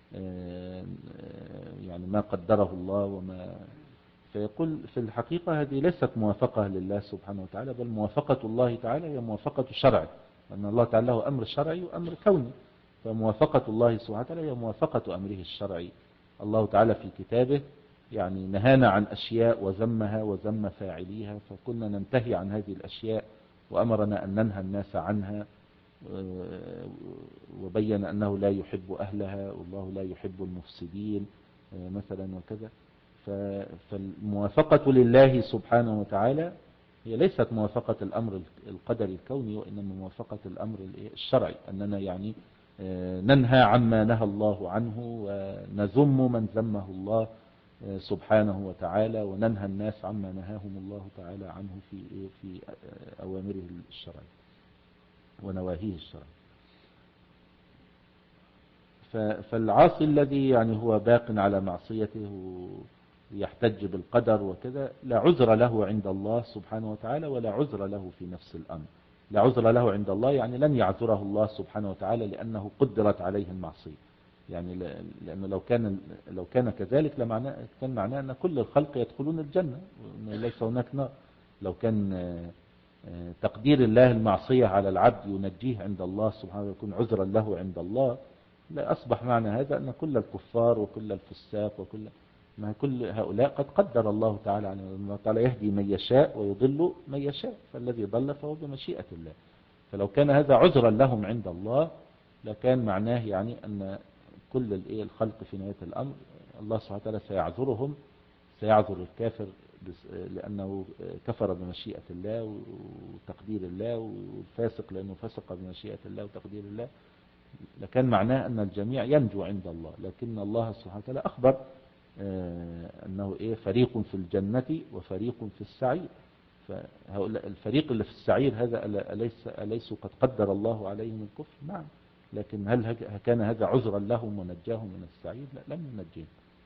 يعني ما قدره الله وما. فيقول في الحقيقة هذه ليست موافقة لله سبحانه وتعالى بل موافقة الله تعالى هي موافقة شرعه، لأن الله تعالى له أمر شرعي وأمر كوني. فموافقة الله سبحانه وتعالى هي موافقة أمره الشرعي. الله تعالى في كتابه يعني نهانا عن أشياء وذمها وذم فاعليها فكنا ننتهي عن هذه الأشياء، وأمرنا أن ننهى الناس عنها، وبين أنه لا يحب أهلها والله لا يحب المفسدين مثلا وكذا. فالموافقة لله سبحانه وتعالى هي ليست موافقة الأمر القدري الكوني وإنما موافقة الأمر الشرعي، أننا يعني ننهى عما نهى الله عنه ونذم من ذمه الله سبحانه وتعالى وننهى الناس عما نهاهم الله تعالى عنه في في أوامره الشرعية ونواهيه الشرعية. فالعاصي الذي يعني هو باق على معصيته ويحتج بالقدر وكذا لا عذر له عند الله سبحانه وتعالى ولا عذر له في نفس الأمر. لا عذر له عند الله يعني لن يعذره الله سبحانه وتعالى لأنه قدرت عليه المعصية. يعني لأنه لو كان لو كان كذلك لمعنى كان معناه أن كل الخلق يدخلون الجنة وليس هناك نار. لو كان تقدير الله المعصية على العبد ينجيه عند الله سبحانه ويكون عذرا له عند الله لا أصبح معنى هذا أن كل الكفار وكل الفساق وكل ما كل هؤلاء قد قدر الله تعالى عنه. الله تعالى يهدي من يشاء ويضل من يشاء فالذي ضل فهو بمشيئة الله. فلو كان هذا عذرا لهم عند الله لكان معناه يعني أن كل الخلق في نهاية الأمر الله سبحانه وتعالى سيعذرهم، سيعذر الكافر لأنه كفر بمشيئة الله وتقدير الله والفاسق لأنه فسق بمشيئة الله وتقدير الله، لكان معناه أن الجميع ينجو عند الله. لكن الله سبحانه وتعالى أخبر أنه إيه فريق في الجنة وفريق في السعير. فهؤلاء الفريق اللي في السعير هذا أليس أليسوا قد قدر الله عليهم الكفر؟ نعم، لكن هل كان هذا عذرا لهم ونجاهم من السعير؟ لا، لم ينجيهم.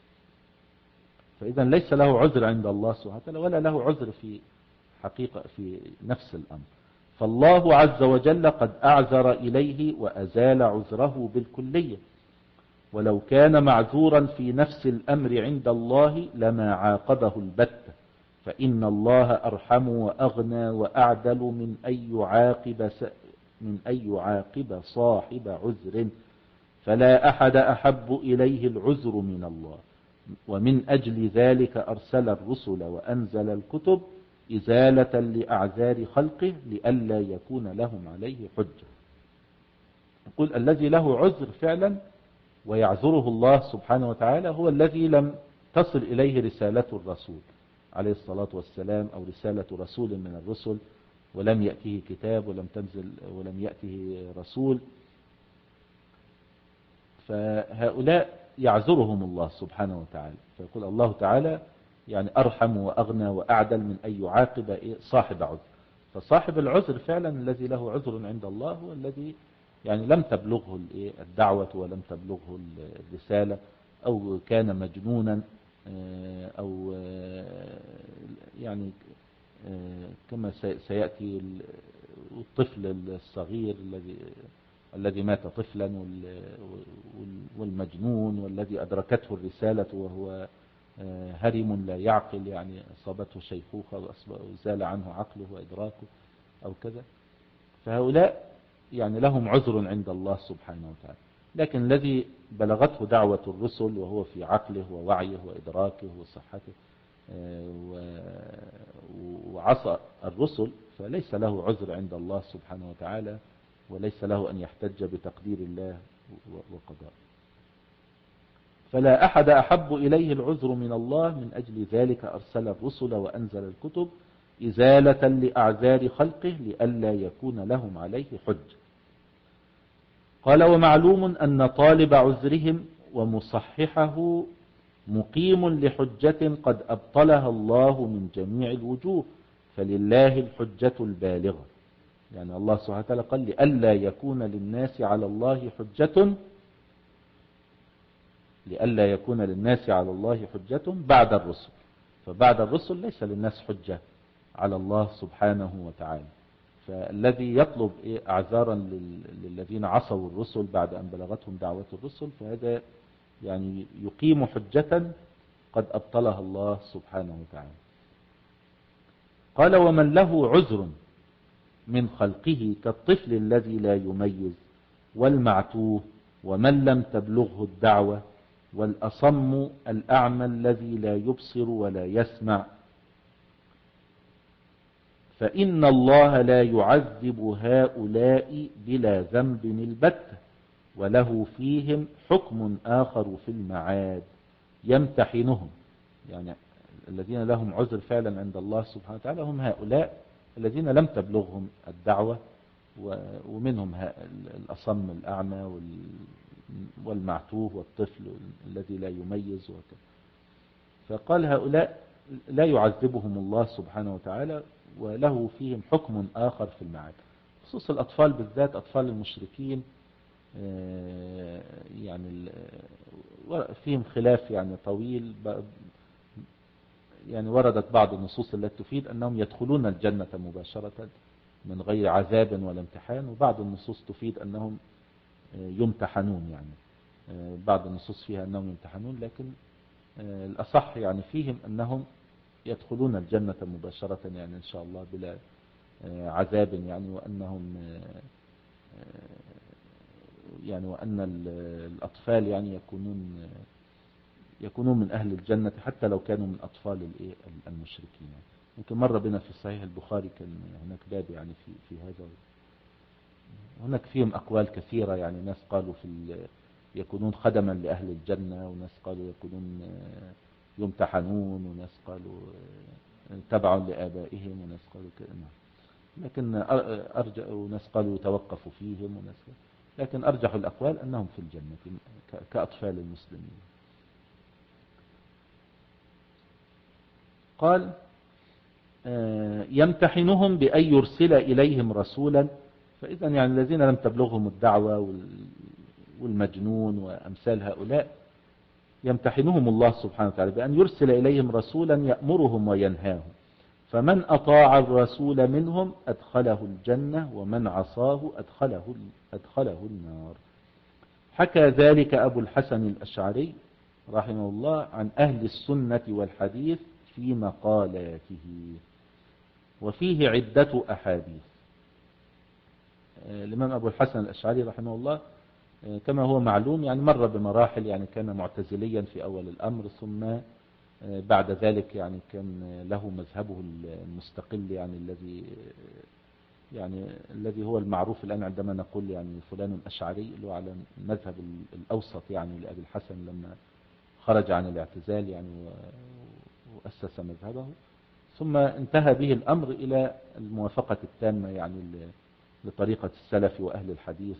فإذا ليس له عذر عند الله سبحانه وتعالى ولا له عذر في حقيقة في نفس الأمر. فالله عز وجل قد أعذر إليه وأزال عذره بالكلية، ولو كان معذورا في نفس الأمر عند الله لما عاقبه البتة، فإن الله أرحم وأغنى وأعدل من أن يعاقب من أن يعاقب صاحب عذر، فلا أحد أحب إليه العذر من الله. ومن أجل ذلك أرسل الرسل وأنزل الكتب إزالة لأعذار خلقه لئلا يكون لهم عليه حجة. يقول الذي له عذر فعلا ويعذره الله سبحانه وتعالى هو الذي لم تصل إليه رسالة الرسول عليه الصلاة والسلام أو رسالة رسول من الرسل ولم يأته كتاب ولم تنزل ولم يأته رسول، فهؤلاء يعذرهم الله سبحانه وتعالى. فيقول الله تعالى يعني أرحم وأغنى وأعدل من أن يعاقب صاحب عذر. فصاحب العذر فعلا الذي له عذر عند الله هو الذي يعني لم تبلغه الدعوة ولم تبلغه الرسالة أو كان مجنونا أو يعني كما سيأتي الطفل الصغير الذي الذي مات طفلا والمجنون والذي أدركته الرسالة وهو هرم لا يعقل، يعني أصابته شيخوخة وزال عنه عقله وإدراكه أو كذا، فهؤلاء يعني لهم عذر عند الله سبحانه وتعالى. لكن الذي بلغته دعوة الرسل وهو في عقله ووعيه وإدراكه وصحته وعصى الرسل فليس له عذر عند الله سبحانه وتعالى، وليس له أن يحتج بتقدير الله وقضاءه. فلا أحد أحب إليه العذر من الله، من أجل ذلك أرسل الرسل وأنزل الكتب إزالة لأعذار خلقه لئلا يكون لهم عليه حج. قال: ومعلوم أن طالب عذرهم ومصححه مقيم لحجة قد أبطلها الله من جميع الوجوه، فلله الحجة البالغة. يعني الله سبحانه وتعالى قال: لئلا يكون للناس على الله حجة لئلا يكون للناس على الله حجة بعد الرسل. فبعد الرسل ليس للناس حجة على الله سبحانه وتعالى. فالذي يطلب أعذارا للذين عصوا الرسل بعد أن بلغتهم دعوة الرسل فهذا يعني يقيم حجة قد أبطلها الله سبحانه وتعالى. قال: ومن له عذر من خلقه كالطفل الذي لا يميز والمعتوه ومن لم تبلغه الدعوة والأصم الأعمى الذي لا يبصر ولا يسمع، فإن الله لا يعذب هؤلاء بلا ذنب البتة، وله فيهم حكم آخر في المعاد يمتحنهم. يعني الذين لهم عذر فعلا عند الله سبحانه وتعالى هم هؤلاء الذين لم تبلغهم الدعوة، ومنهم الأصم الأعمى والمعتوه والطفل الذي لا يميز وكذا. فقال هؤلاء لا يعذبهم الله سبحانه وتعالى وله فيهم حكم آخر في المعاد. خصوص الأطفال بالذات، أطفال المشركين يعني فيهم خلاف يعني طويل، يعني وردت بعض النصوص التي تفيد أنهم يدخلون الجنة مباشرة من غير عذاب ولا امتحان، وبعض النصوص تفيد أنهم يمتحنون، يعني بعض النصوص فيها أنهم يمتحنون، لكن الأصح يعني فيهم أنهم يدخلون الجنة مباشرة يعني إن شاء الله بلا عذاب، يعني وأنهم يعني وأن الأطفال يعني يكونون يكونون من أهل الجنة حتى لو كانوا من أطفال المشركين. يمكن مر بنا في صحيح البخاري كان هناك باب يعني في في هذا. هناك فيهم أقوال كثيرة، يعني ناس قالوا في يكونون خدما لأهل الجنة، وناس قالوا يكونون يمتحنون، وناس قالوا تبع لآبائهم، وناس قالوا كذا، لكن أرجع وناس قالوا يتوقفوا فيهم، وناس لكن أرجح الأقوال أنهم في الجنة كأطفال المسلمين. قال: يمتحنهم بأن يرسل إليهم رسولا. فإذا يعني الذين لم تبلغهم الدعوة والمجنون وأمثال هؤلاء يمتحنهم الله سبحانه وتعالى بأن يرسل إليهم رسولا يأمرهم وينهاهم، فمن أطاع الرسول منهم أدخله الجنة، ومن عصاه أدخله, أدخله النار. حكى ذلك أبو الحسن الأشعري رحمه الله عن أهل السنة والحديث في مقالاته، وفيه عدة أحاديث. الإمام أبو الحسن الأشعري رحمه الله كما هو معلوم يعني مر بمراحل، يعني كان معتزليا في أول الأمر، ثم بعد ذلك يعني كان له مذهبه المستقل، يعني الذي يعني الذي هو المعروف الآن عندما نقول يعني فلان أشعري، اللي هو على المذهب الأوسط يعني لأبي الحسن لما خرج عن الاعتزال يعني وأسس مذهبه، ثم انتهى به الأمر إلى الموافقة التامة يعني لطريقة السلف وأهل الحديث،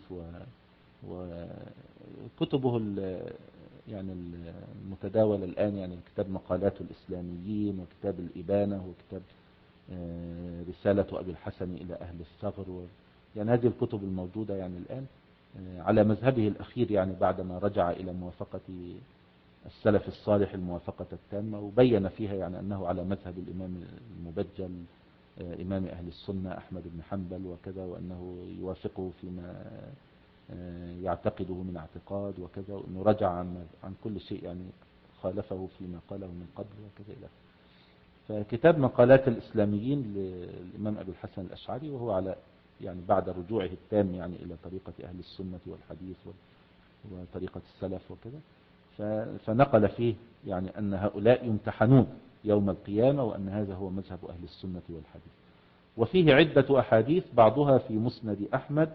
وكتبه يعني المتداولة الآن يعني كتاب مقالات الإسلاميين، وكتاب الإبانة، وكتاب رسالة أبي الحسن إلى أهل الثغر، يعني هذه الكتب الموجودة يعني الآن على مذهبه الأخير، يعني بعدما رجع إلى موافقة السلف الصالح الموافقة التامة، وبين فيها يعني أنه على مذهب الإمام المبجل إمام أهل السنة أحمد بن حنبل وكذا، وأنه يوافقه فيما يعتقده من اعتقاد وكذا، وأنه رجع عن عن كل شيء يعني خالفه فيما قاله من قبل وكذا إلى. فكتاب مقالات الإسلاميين للإمام أبي الحسن الأشعري، وهو على يعني بعد رجوعه التام يعني إلى طريقة أهل السنة والحديث وطريقة السلف وكذا، فنقل فيه يعني أن هؤلاء يمتحنون يوم القيامة، وأن هذا هو مذهب أهل السنة والحديث. وفيه عدة أحاديث بعضها في مسند أحمد،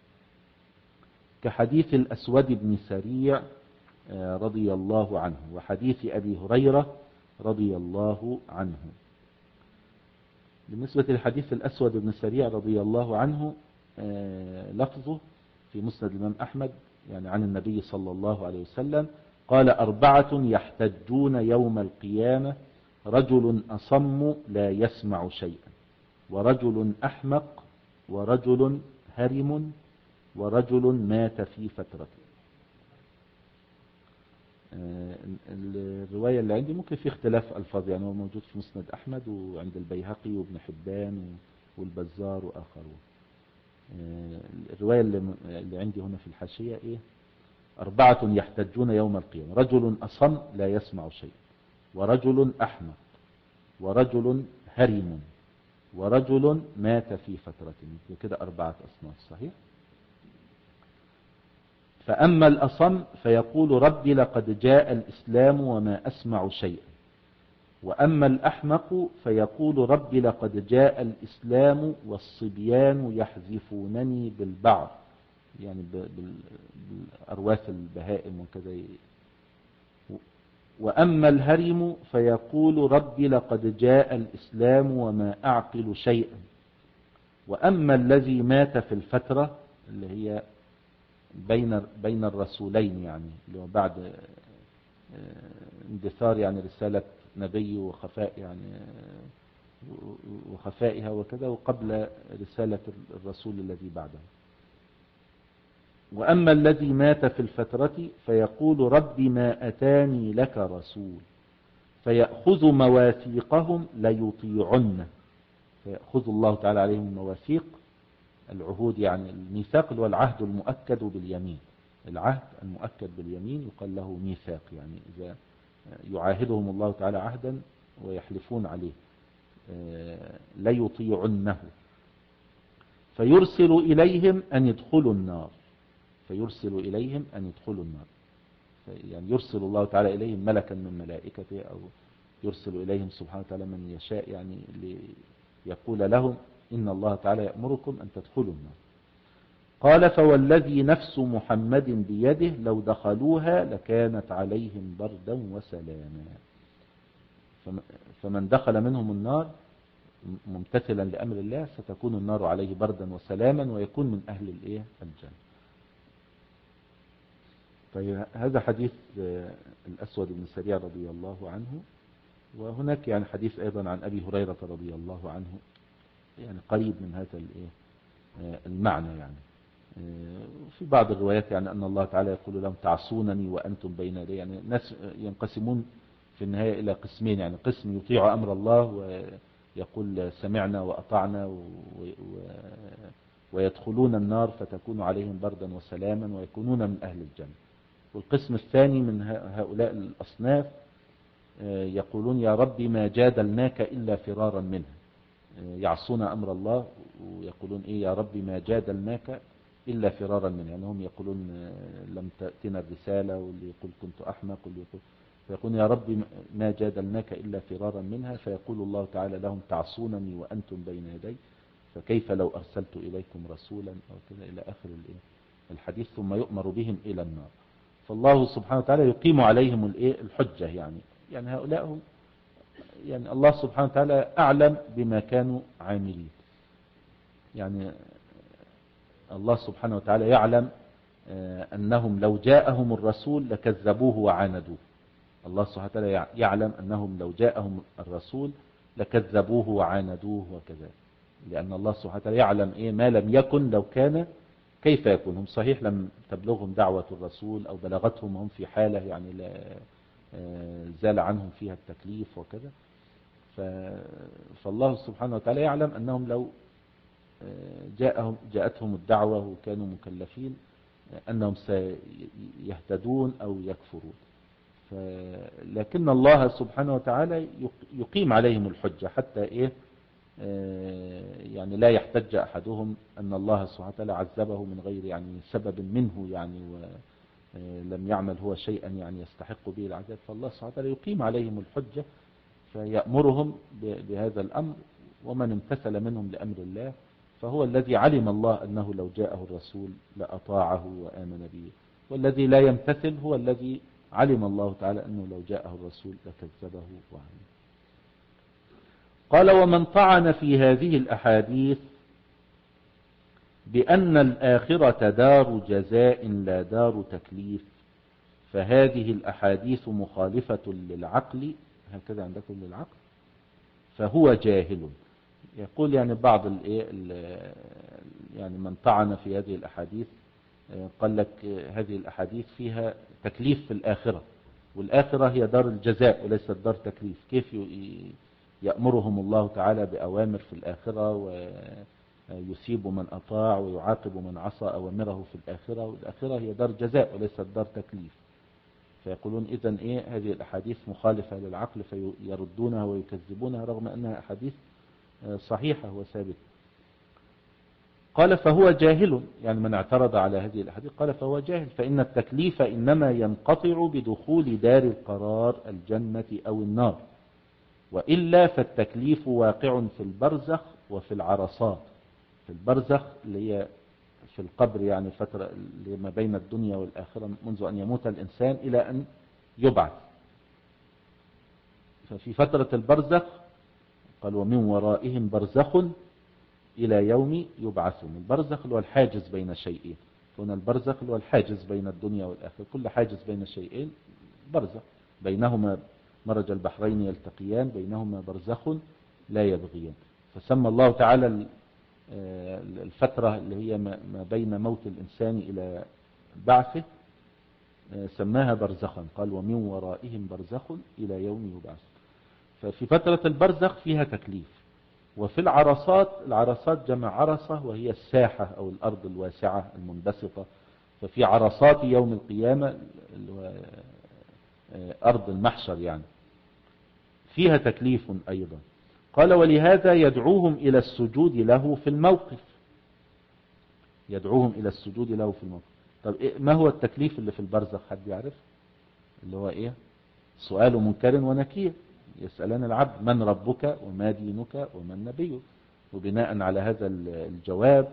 كحديث الأسود بن سريع رضي الله عنه، وحديث أبي هريرة رضي الله عنه. بالنسبة للحديث الأسود بن سريع رضي الله عنه، لفظه في مسند الإمام أحمد يعني عن النبي صلى الله عليه وسلم قال: أربعة يحتجون يوم القيامة: رجل أصم لا يسمع شيئا، ورجل أحمق، ورجل هرم، ورجل مات في فترته. الرواية اللي عندي ممكن في اختلاف ألفاظ، يعني هو موجود في مسند أحمد وعند البيهقي وابن حبان والبزار وآخرون. الرواية اللي عندي هنا في الحاشية إيه؟ أربعة يحتجون يوم القيامة: رجل أصم لا يسمع شيء، ورجل أحمق، ورجل هرم، ورجل مات في فترة. كده أربعة أصناف صحيح. فأما الأصم فيقول: ربي لقد جاء الإسلام وما أسمع شيئا. وأما الأحمق فيقول: ربي لقد جاء الإسلام والصبيان يحذفونني بالبعر، يعني بالأرواث البهائم وكذا. وأما الهرم فيقول: ربي لقد جاء الإسلام وما أعقل شيئا. وأما الذي مات في الفترة اللي هي بين بين الرسولين، يعني اللي هو بعد اندثار يعني رسالة نبي وخفاء يعني وخفائها وكذا، وقبل رسالة الرسول الذي بعده. وأما الذي مات في الفترة فيقول: ربي ما أتاني لك رسول، فيأخذ مواثيقهم ليطيعنه. فيأخذ الله تعالى عليهم المواثيق، العهود يعني الميثاق اللي هو العهد المؤكد باليمين. العهد المؤكد باليمين يقال له ميثاق، يعني إذا يعاهدهم الله تعالى عهدا ويحلفون عليه ليطيعنه. فيرسل إليهم أن يدخلوا النار فيرسل إليهم أن يدخلوا النار يعني يرسل الله تعالى إليهم ملكا من ملائكته، أو يرسل إليهم سبحانه وتعالى من يشاء، يعني ليقول لهم: إن الله تعالى يأمركم أن تدخلوا النار. قال: فوالذي نفس محمد بيده لو دخلوها لكانت عليهم بردا وسلاما. فمن دخل منهم النار ممتثلا لأمر الله ستكون النار عليه بردا وسلاما، ويكون من أهل الإيه الجنة. طيب، هذا حديث الأسود بن سريع رضي الله عنه. وهناك يعني حديث أيضا عن أبي هريرة رضي الله عنه، يعني قريب من هذا الإيه المعنى. يعني في بعض الروايات يعني أن الله تعالى يقول لهم: تعصونني وأنتم بين يدي. يعني الناس ينقسمون في النهاية إلى قسمين، يعني قسم يطيع أمر الله ويقول سمعنا وأطعنا ويدخلون النار فتكون عليهم بردا وسلاما ويكونون من أهل الجنة. والقسم الثاني من هؤلاء الأصناف يقولون: يا ربي ما جادلناك إلا فرارا منها. يعصون أمر الله ويقولون: إيه يا ربي ما جادلناك إلا فرارا منها. يعني هم يقولون: لم تأتنا الرسالة، واللي يقول كنت أحمق، واللي يقول فيقولون: يا ربي ما جادلناك إلا فرارا منها. فيقول الله تعالى لهم: تعصونني وأنتم بين يدي، فكيف لو أرسلت إليكم رسولا، أو كذا إلى آخر الحديث. ثم يؤمر بهم إلى النار. فالله سبحانه وتعالى يقيم عليهم الحجة. يعني يعني هؤلاء هم يعني الله سبحانه وتعالى أعلم بما كانوا عاملين. يعني الله سبحانه وتعالى يعلم أنهم لو جاءهم الرسول لكذبوه وعاندوه. الله سبحانه وتعالى يعلم أنهم لو جاءهم الرسول لكذبوه وعاندوه وكذا، لأن الله سبحانه وتعالى يعلم إيه ما لم يكن لو كان كيف يكون. هم صحيح لم تبلغهم دعوة الرسول أو بلغتهم هم في حالة يعني لا زال عنهم فيها التكليف وكذا. فالله سبحانه وتعالى يعلم أنهم لو جاءهم جاءتهم الدعوة وكانوا مكلفين أنهم سيهتدون أو يكفرون. لكن الله سبحانه وتعالى يقيم عليهم الحجة حتى إيه يعني لا يحتج أحدهم أن الله سبحانه وتعالى عذبه من غير يعني سبب منه يعني ولم يعمل هو شيئا يعني يستحق به العذاب. فالله سبحانه وتعالى يقيم عليهم الحجة فيأمرهم بهذا الأمر، ومن امتثل منهم لأمر الله فهو الذي علم الله أنه لو جاءه الرسول لأطاعه وآمن به، والذي لا يمتثل هو الذي علم الله تعالى أنه لو جاءه الرسول لكذبه وعلم. قال ومن طعن في هذه الأحاديث بأن الآخرة دار جزاء لا دار تكليف فهذه الأحاديث مخالفة للعقل، هكذا عندكم للعقل، فهو جاهل. يقول يعني بعض الايه يعني من طعن في هذه الأحاديث قال لك هذه الأحاديث فيها تكليف في الآخرة، والآخرة هي دار الجزاء وليست دار تكليف. كيف يأمرهم الله تعالى بأوامر في الآخرة ويثيب من أطاع ويعاقب من عصى أوامره في الآخرة، والآخرة هي دار جزاء وليست دار تكليف. فيقولون إذن إيه هذه الأحاديث مخالفة للعقل فيردونها ويكذبونها رغم أنها أحاديث صحيحة وثابتة. قال فهو جاهل، يعني من اعترض على هذه الأحاديث قال فهو جاهل، فإن التكليف إنما ينقطع بدخول دار القرار الجنة أو النار، وإلا فالتكليف واقع في البرزخ وفي العرصات. في البرزخ اللي هي في القبر، يعني فترة اللي ما بين الدنيا والآخرة منذ أن يموت الإنسان إلى أن يبعث. ففي فترة البرزخ قال ومن ورائهم برزخ إلى يوم يبعثون. البرزخ اللي هو الحاجز بين شيئين، هنا البرزخ اللي هو الحاجز بين الدنيا والآخرة، كل حاجز بين شيئين برزخ، بينهما مرج البحرين يلتقيان بينهما برزخ لا يبغيان. فسمى الله تعالى الفترة اللي هي ما بين موت الإنسان إلى بعثه سماها برزخا، قال ومن ورائهم برزخ إلى يوم يبعث. ففي فترة البرزخ فيها تكليف. وفي العرصات، العرصات جمع عرصة وهي الساحة أو الأرض الواسعة المنبسطة، ففي عرصات يوم القيامة أرض المحشر يعني فيها تكليف أيضا. قال ولهذا يدعوهم إلى السجود له في الموقف، يدعوهم إلى السجود له في الموقف. طب إيه ما هو التكليف اللي في البرزخ؟ حد يعرف؟ اللي هو إيه؟ سؤال منكر ونكير، يسألان العبد من ربك وما دينك ومن نبيك، وبناء على هذا الجواب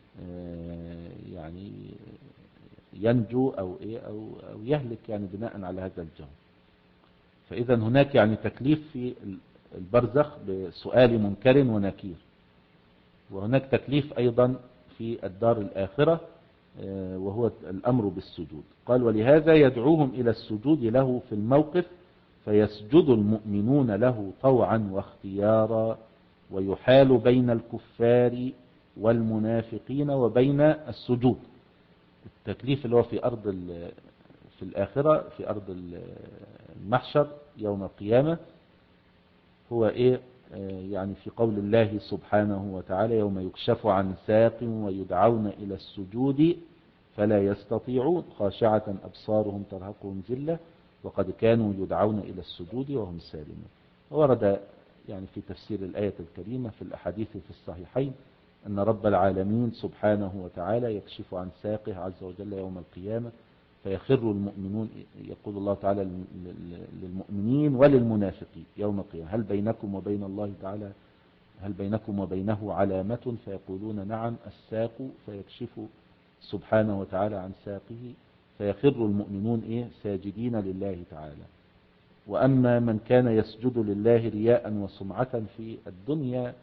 يعني ينجو أو إيه أو أو يهلك، يعني بناء على هذا الجواب. فإذا هناك يعني تكليف في البرزخ بسؤال منكر ونكير، وهناك تكليف أيضا في الدار الآخرة وهو الأمر بالسجود. قال ولهذا يدعوهم إلى السجود له في الموقف فيسجد المؤمنون له طوعا واختيارا، ويحال بين الكفار والمنافقين وبين السجود. التكليف اللي هو في أرض في الآخرة في أرض المحشر يوم القيامة هو إيه؟ يعني في قول الله سبحانه وتعالى يوم يكشف عن ساق ويدعون إلى السجود فلا يستطيعون خاشعة أبصارهم ترهقهم ذلة وقد كانوا يدعون إلى السجود وهم سالمون. ورد يعني في تفسير الآية الكريمة في الأحاديث في الصحيحين أن رب العالمين سبحانه وتعالى يكشف عن ساقه عز وجل يوم القيامة فيخر المؤمنون، يقول الله تعالى للمؤمنين وللمنافقين يوم القيامة هل بينكم وبين الله تعالى هل بينكم وبينه علامة؟ فيقولون نعم الساق، فيكشف سبحانه وتعالى عن ساقه فيخر المؤمنون إيه ساجدين لله تعالى. وأما من كان يسجد لله رياء وسمعة في الدنيا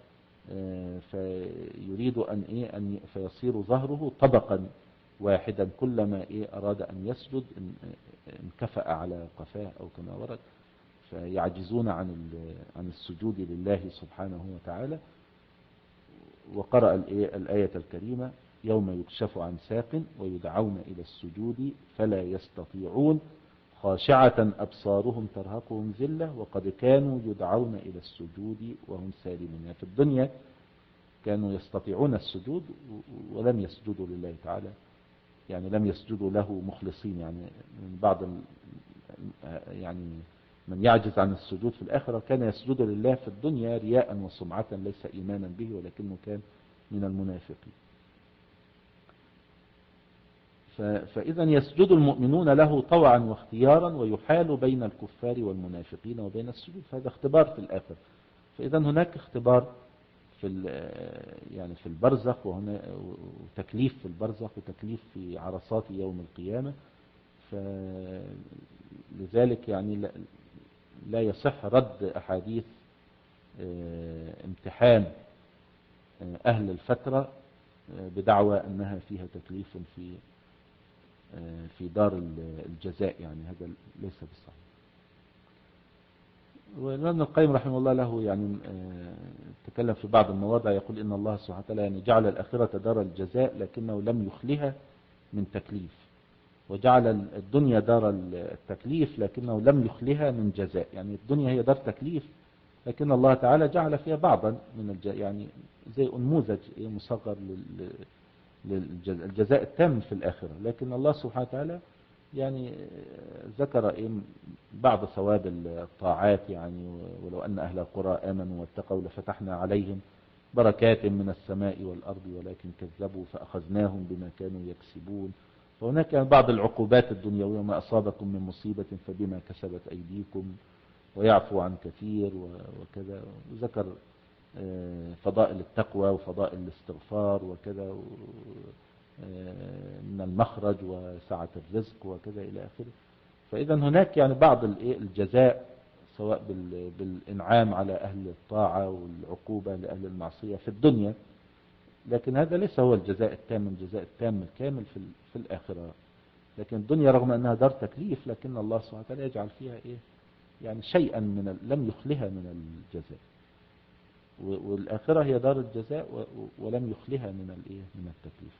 فيريد أن إيه أن فيصير ظهره طبقا واحدا، كلما إيه أراد أن يسجد انكفأ على قفاه أو كما ورد، فيعجزون عن عن السجود لله سبحانه وتعالى. وقرأ الآية الكريمة يوم يكشف عن ساق ويدعون إلى السجود فلا يستطيعون خاشعة أبصارهم ترهقهم ذلة وقد كانوا يدعون إلى السجود وهم سالمون. يعني في الدنيا كانوا يستطيعون السجود ولم يسجدوا لله تعالى، يعني لم يسجدوا له مخلصين. يعني من بعض يعني من يعجز عن السجود في الآخرة كان يسجد لله في الدنيا رياء وسمعة ليس إيمانا به، ولكنه كان من المنافقين. فإذا يسجد المؤمنون له طوعا واختيارا، ويحال بين الكفار والمنافقين وبين السجود، فهذا اختبار في الآخرة. فإذا هناك اختبار في يعني في البرزخ، وهنا تكليف في البرزخ وتكليف في عرصات يوم القيامة. فلذلك يعني لا يصح رد أحاديث امتحان أهل الفترة بدعوى أنها فيها تكليف في في دار الجزاء، يعني هذا ليس بالصحيح. وابن القيم رحمه الله له يعني تكلم في بعض المواضع، يقول إن الله سبحانه وتعالى يعني جعل الآخرة دار الجزاء لكنه لم يخلها من تكليف، وجعل الدنيا دار التكليف لكنه لم يخلها من جزاء. يعني الدنيا هي دار تكليف لكن الله تعالى جعل فيها بعضا من الج... يعني زي نموذج مصغر للجزاء التام في الآخرة. لكن الله سبحانه وتعالى يعني ذكر إيه بعض ثواب الطاعات، يعني ولو أن أهل القرى آمنوا واتقوا لفتحنا عليهم بركات من السماء والأرض ولكن كذبوا فأخذناهم بما كانوا يكسبون. فهناك بعض العقوبات الدنيوية، ما أصابكم من مصيبة فبما كسبت أيديكم ويعفو عن كثير وكذا. وذكر فضائل التقوى وفضائل الاستغفار وكذا من المخرج وسعة الرزق وكذا إلى آخره. فإذا هناك يعني بعض الجزاء سواء بالإنعام على أهل الطاعة والعقوبة لأهل المعصية في الدنيا، لكن هذا ليس هو الجزاء التام، الجزاء التام الكامل في في الآخرة. لكن الدنيا رغم أنها دار تكليف لكن الله سبحانه وتعالى يجعل فيها إيه يعني شيئا من لم يخلها من الجزاء، والآخرة هي دار الجزاء ولم يخلها من الإيه من التكليف.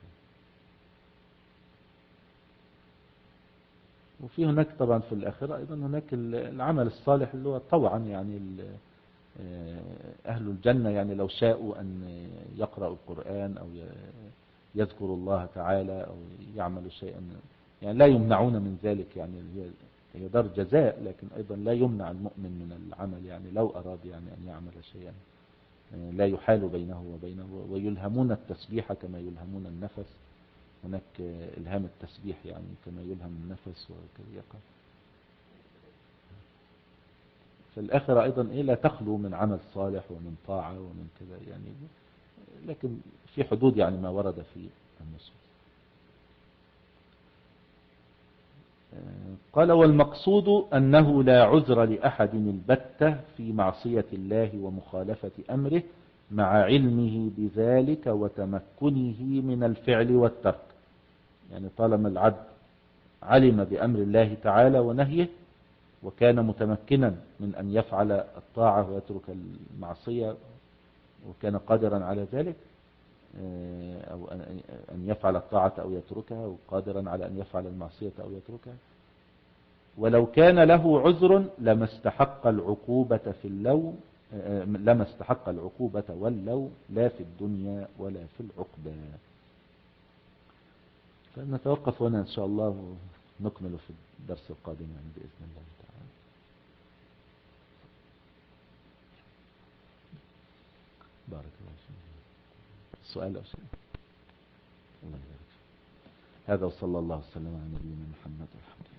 وفي هناك طبعا في الآخرة أيضا هناك العمل الصالح اللي هو طوعا، يعني أهل الجنة يعني لو شاءوا أن يقرأوا القرآن أو يذكروا الله تعالى أو يعملوا شيئا يعني لا يمنعون من ذلك. يعني هي دار جزاء لكن أيضا لا يمنع المؤمن من العمل، يعني لو أراد يعني أن يعمل شيئا لا يحال بينه وبينه. ويلهمون التسبيح كما يلهمون النفس، هناك إلهام التسبيح يعني كما يلهم النفس وكذا يقع. فالآخرة أيضا إيه لا تخلو من عمل صالح ومن طاعة ومن كذا يعني، لكن في حدود يعني ما ورد في النصوص. قال والمقصود أنه لا عذر لأحد البتة في معصية الله ومخالفة أمره مع علمه بذلك وتمكنه من الفعل والترك. يعني طالما العبد علم بأمر الله تعالى ونهيه وكان متمكنا من أن يفعل الطاعة ويترك المعصية وكان قادرا على ذلك، أو أن يفعل الطاعة أو يتركها، وقادرا على أن يفعل المعصية أو يتركها، ولو كان له عذر لما استحق العقوبة في اللوم لما استحق العقوبة واللوم لا في الدنيا ولا في العقبى. فنتوقف هنا إن شاء الله ونكمل في الدرس القادم يعني بإذن الله تعالى. بارك الله فيك. السؤال أو شيء؟ الله يبارك. هذا وصلى الله وسلم على نبينا محمد والحمد لله.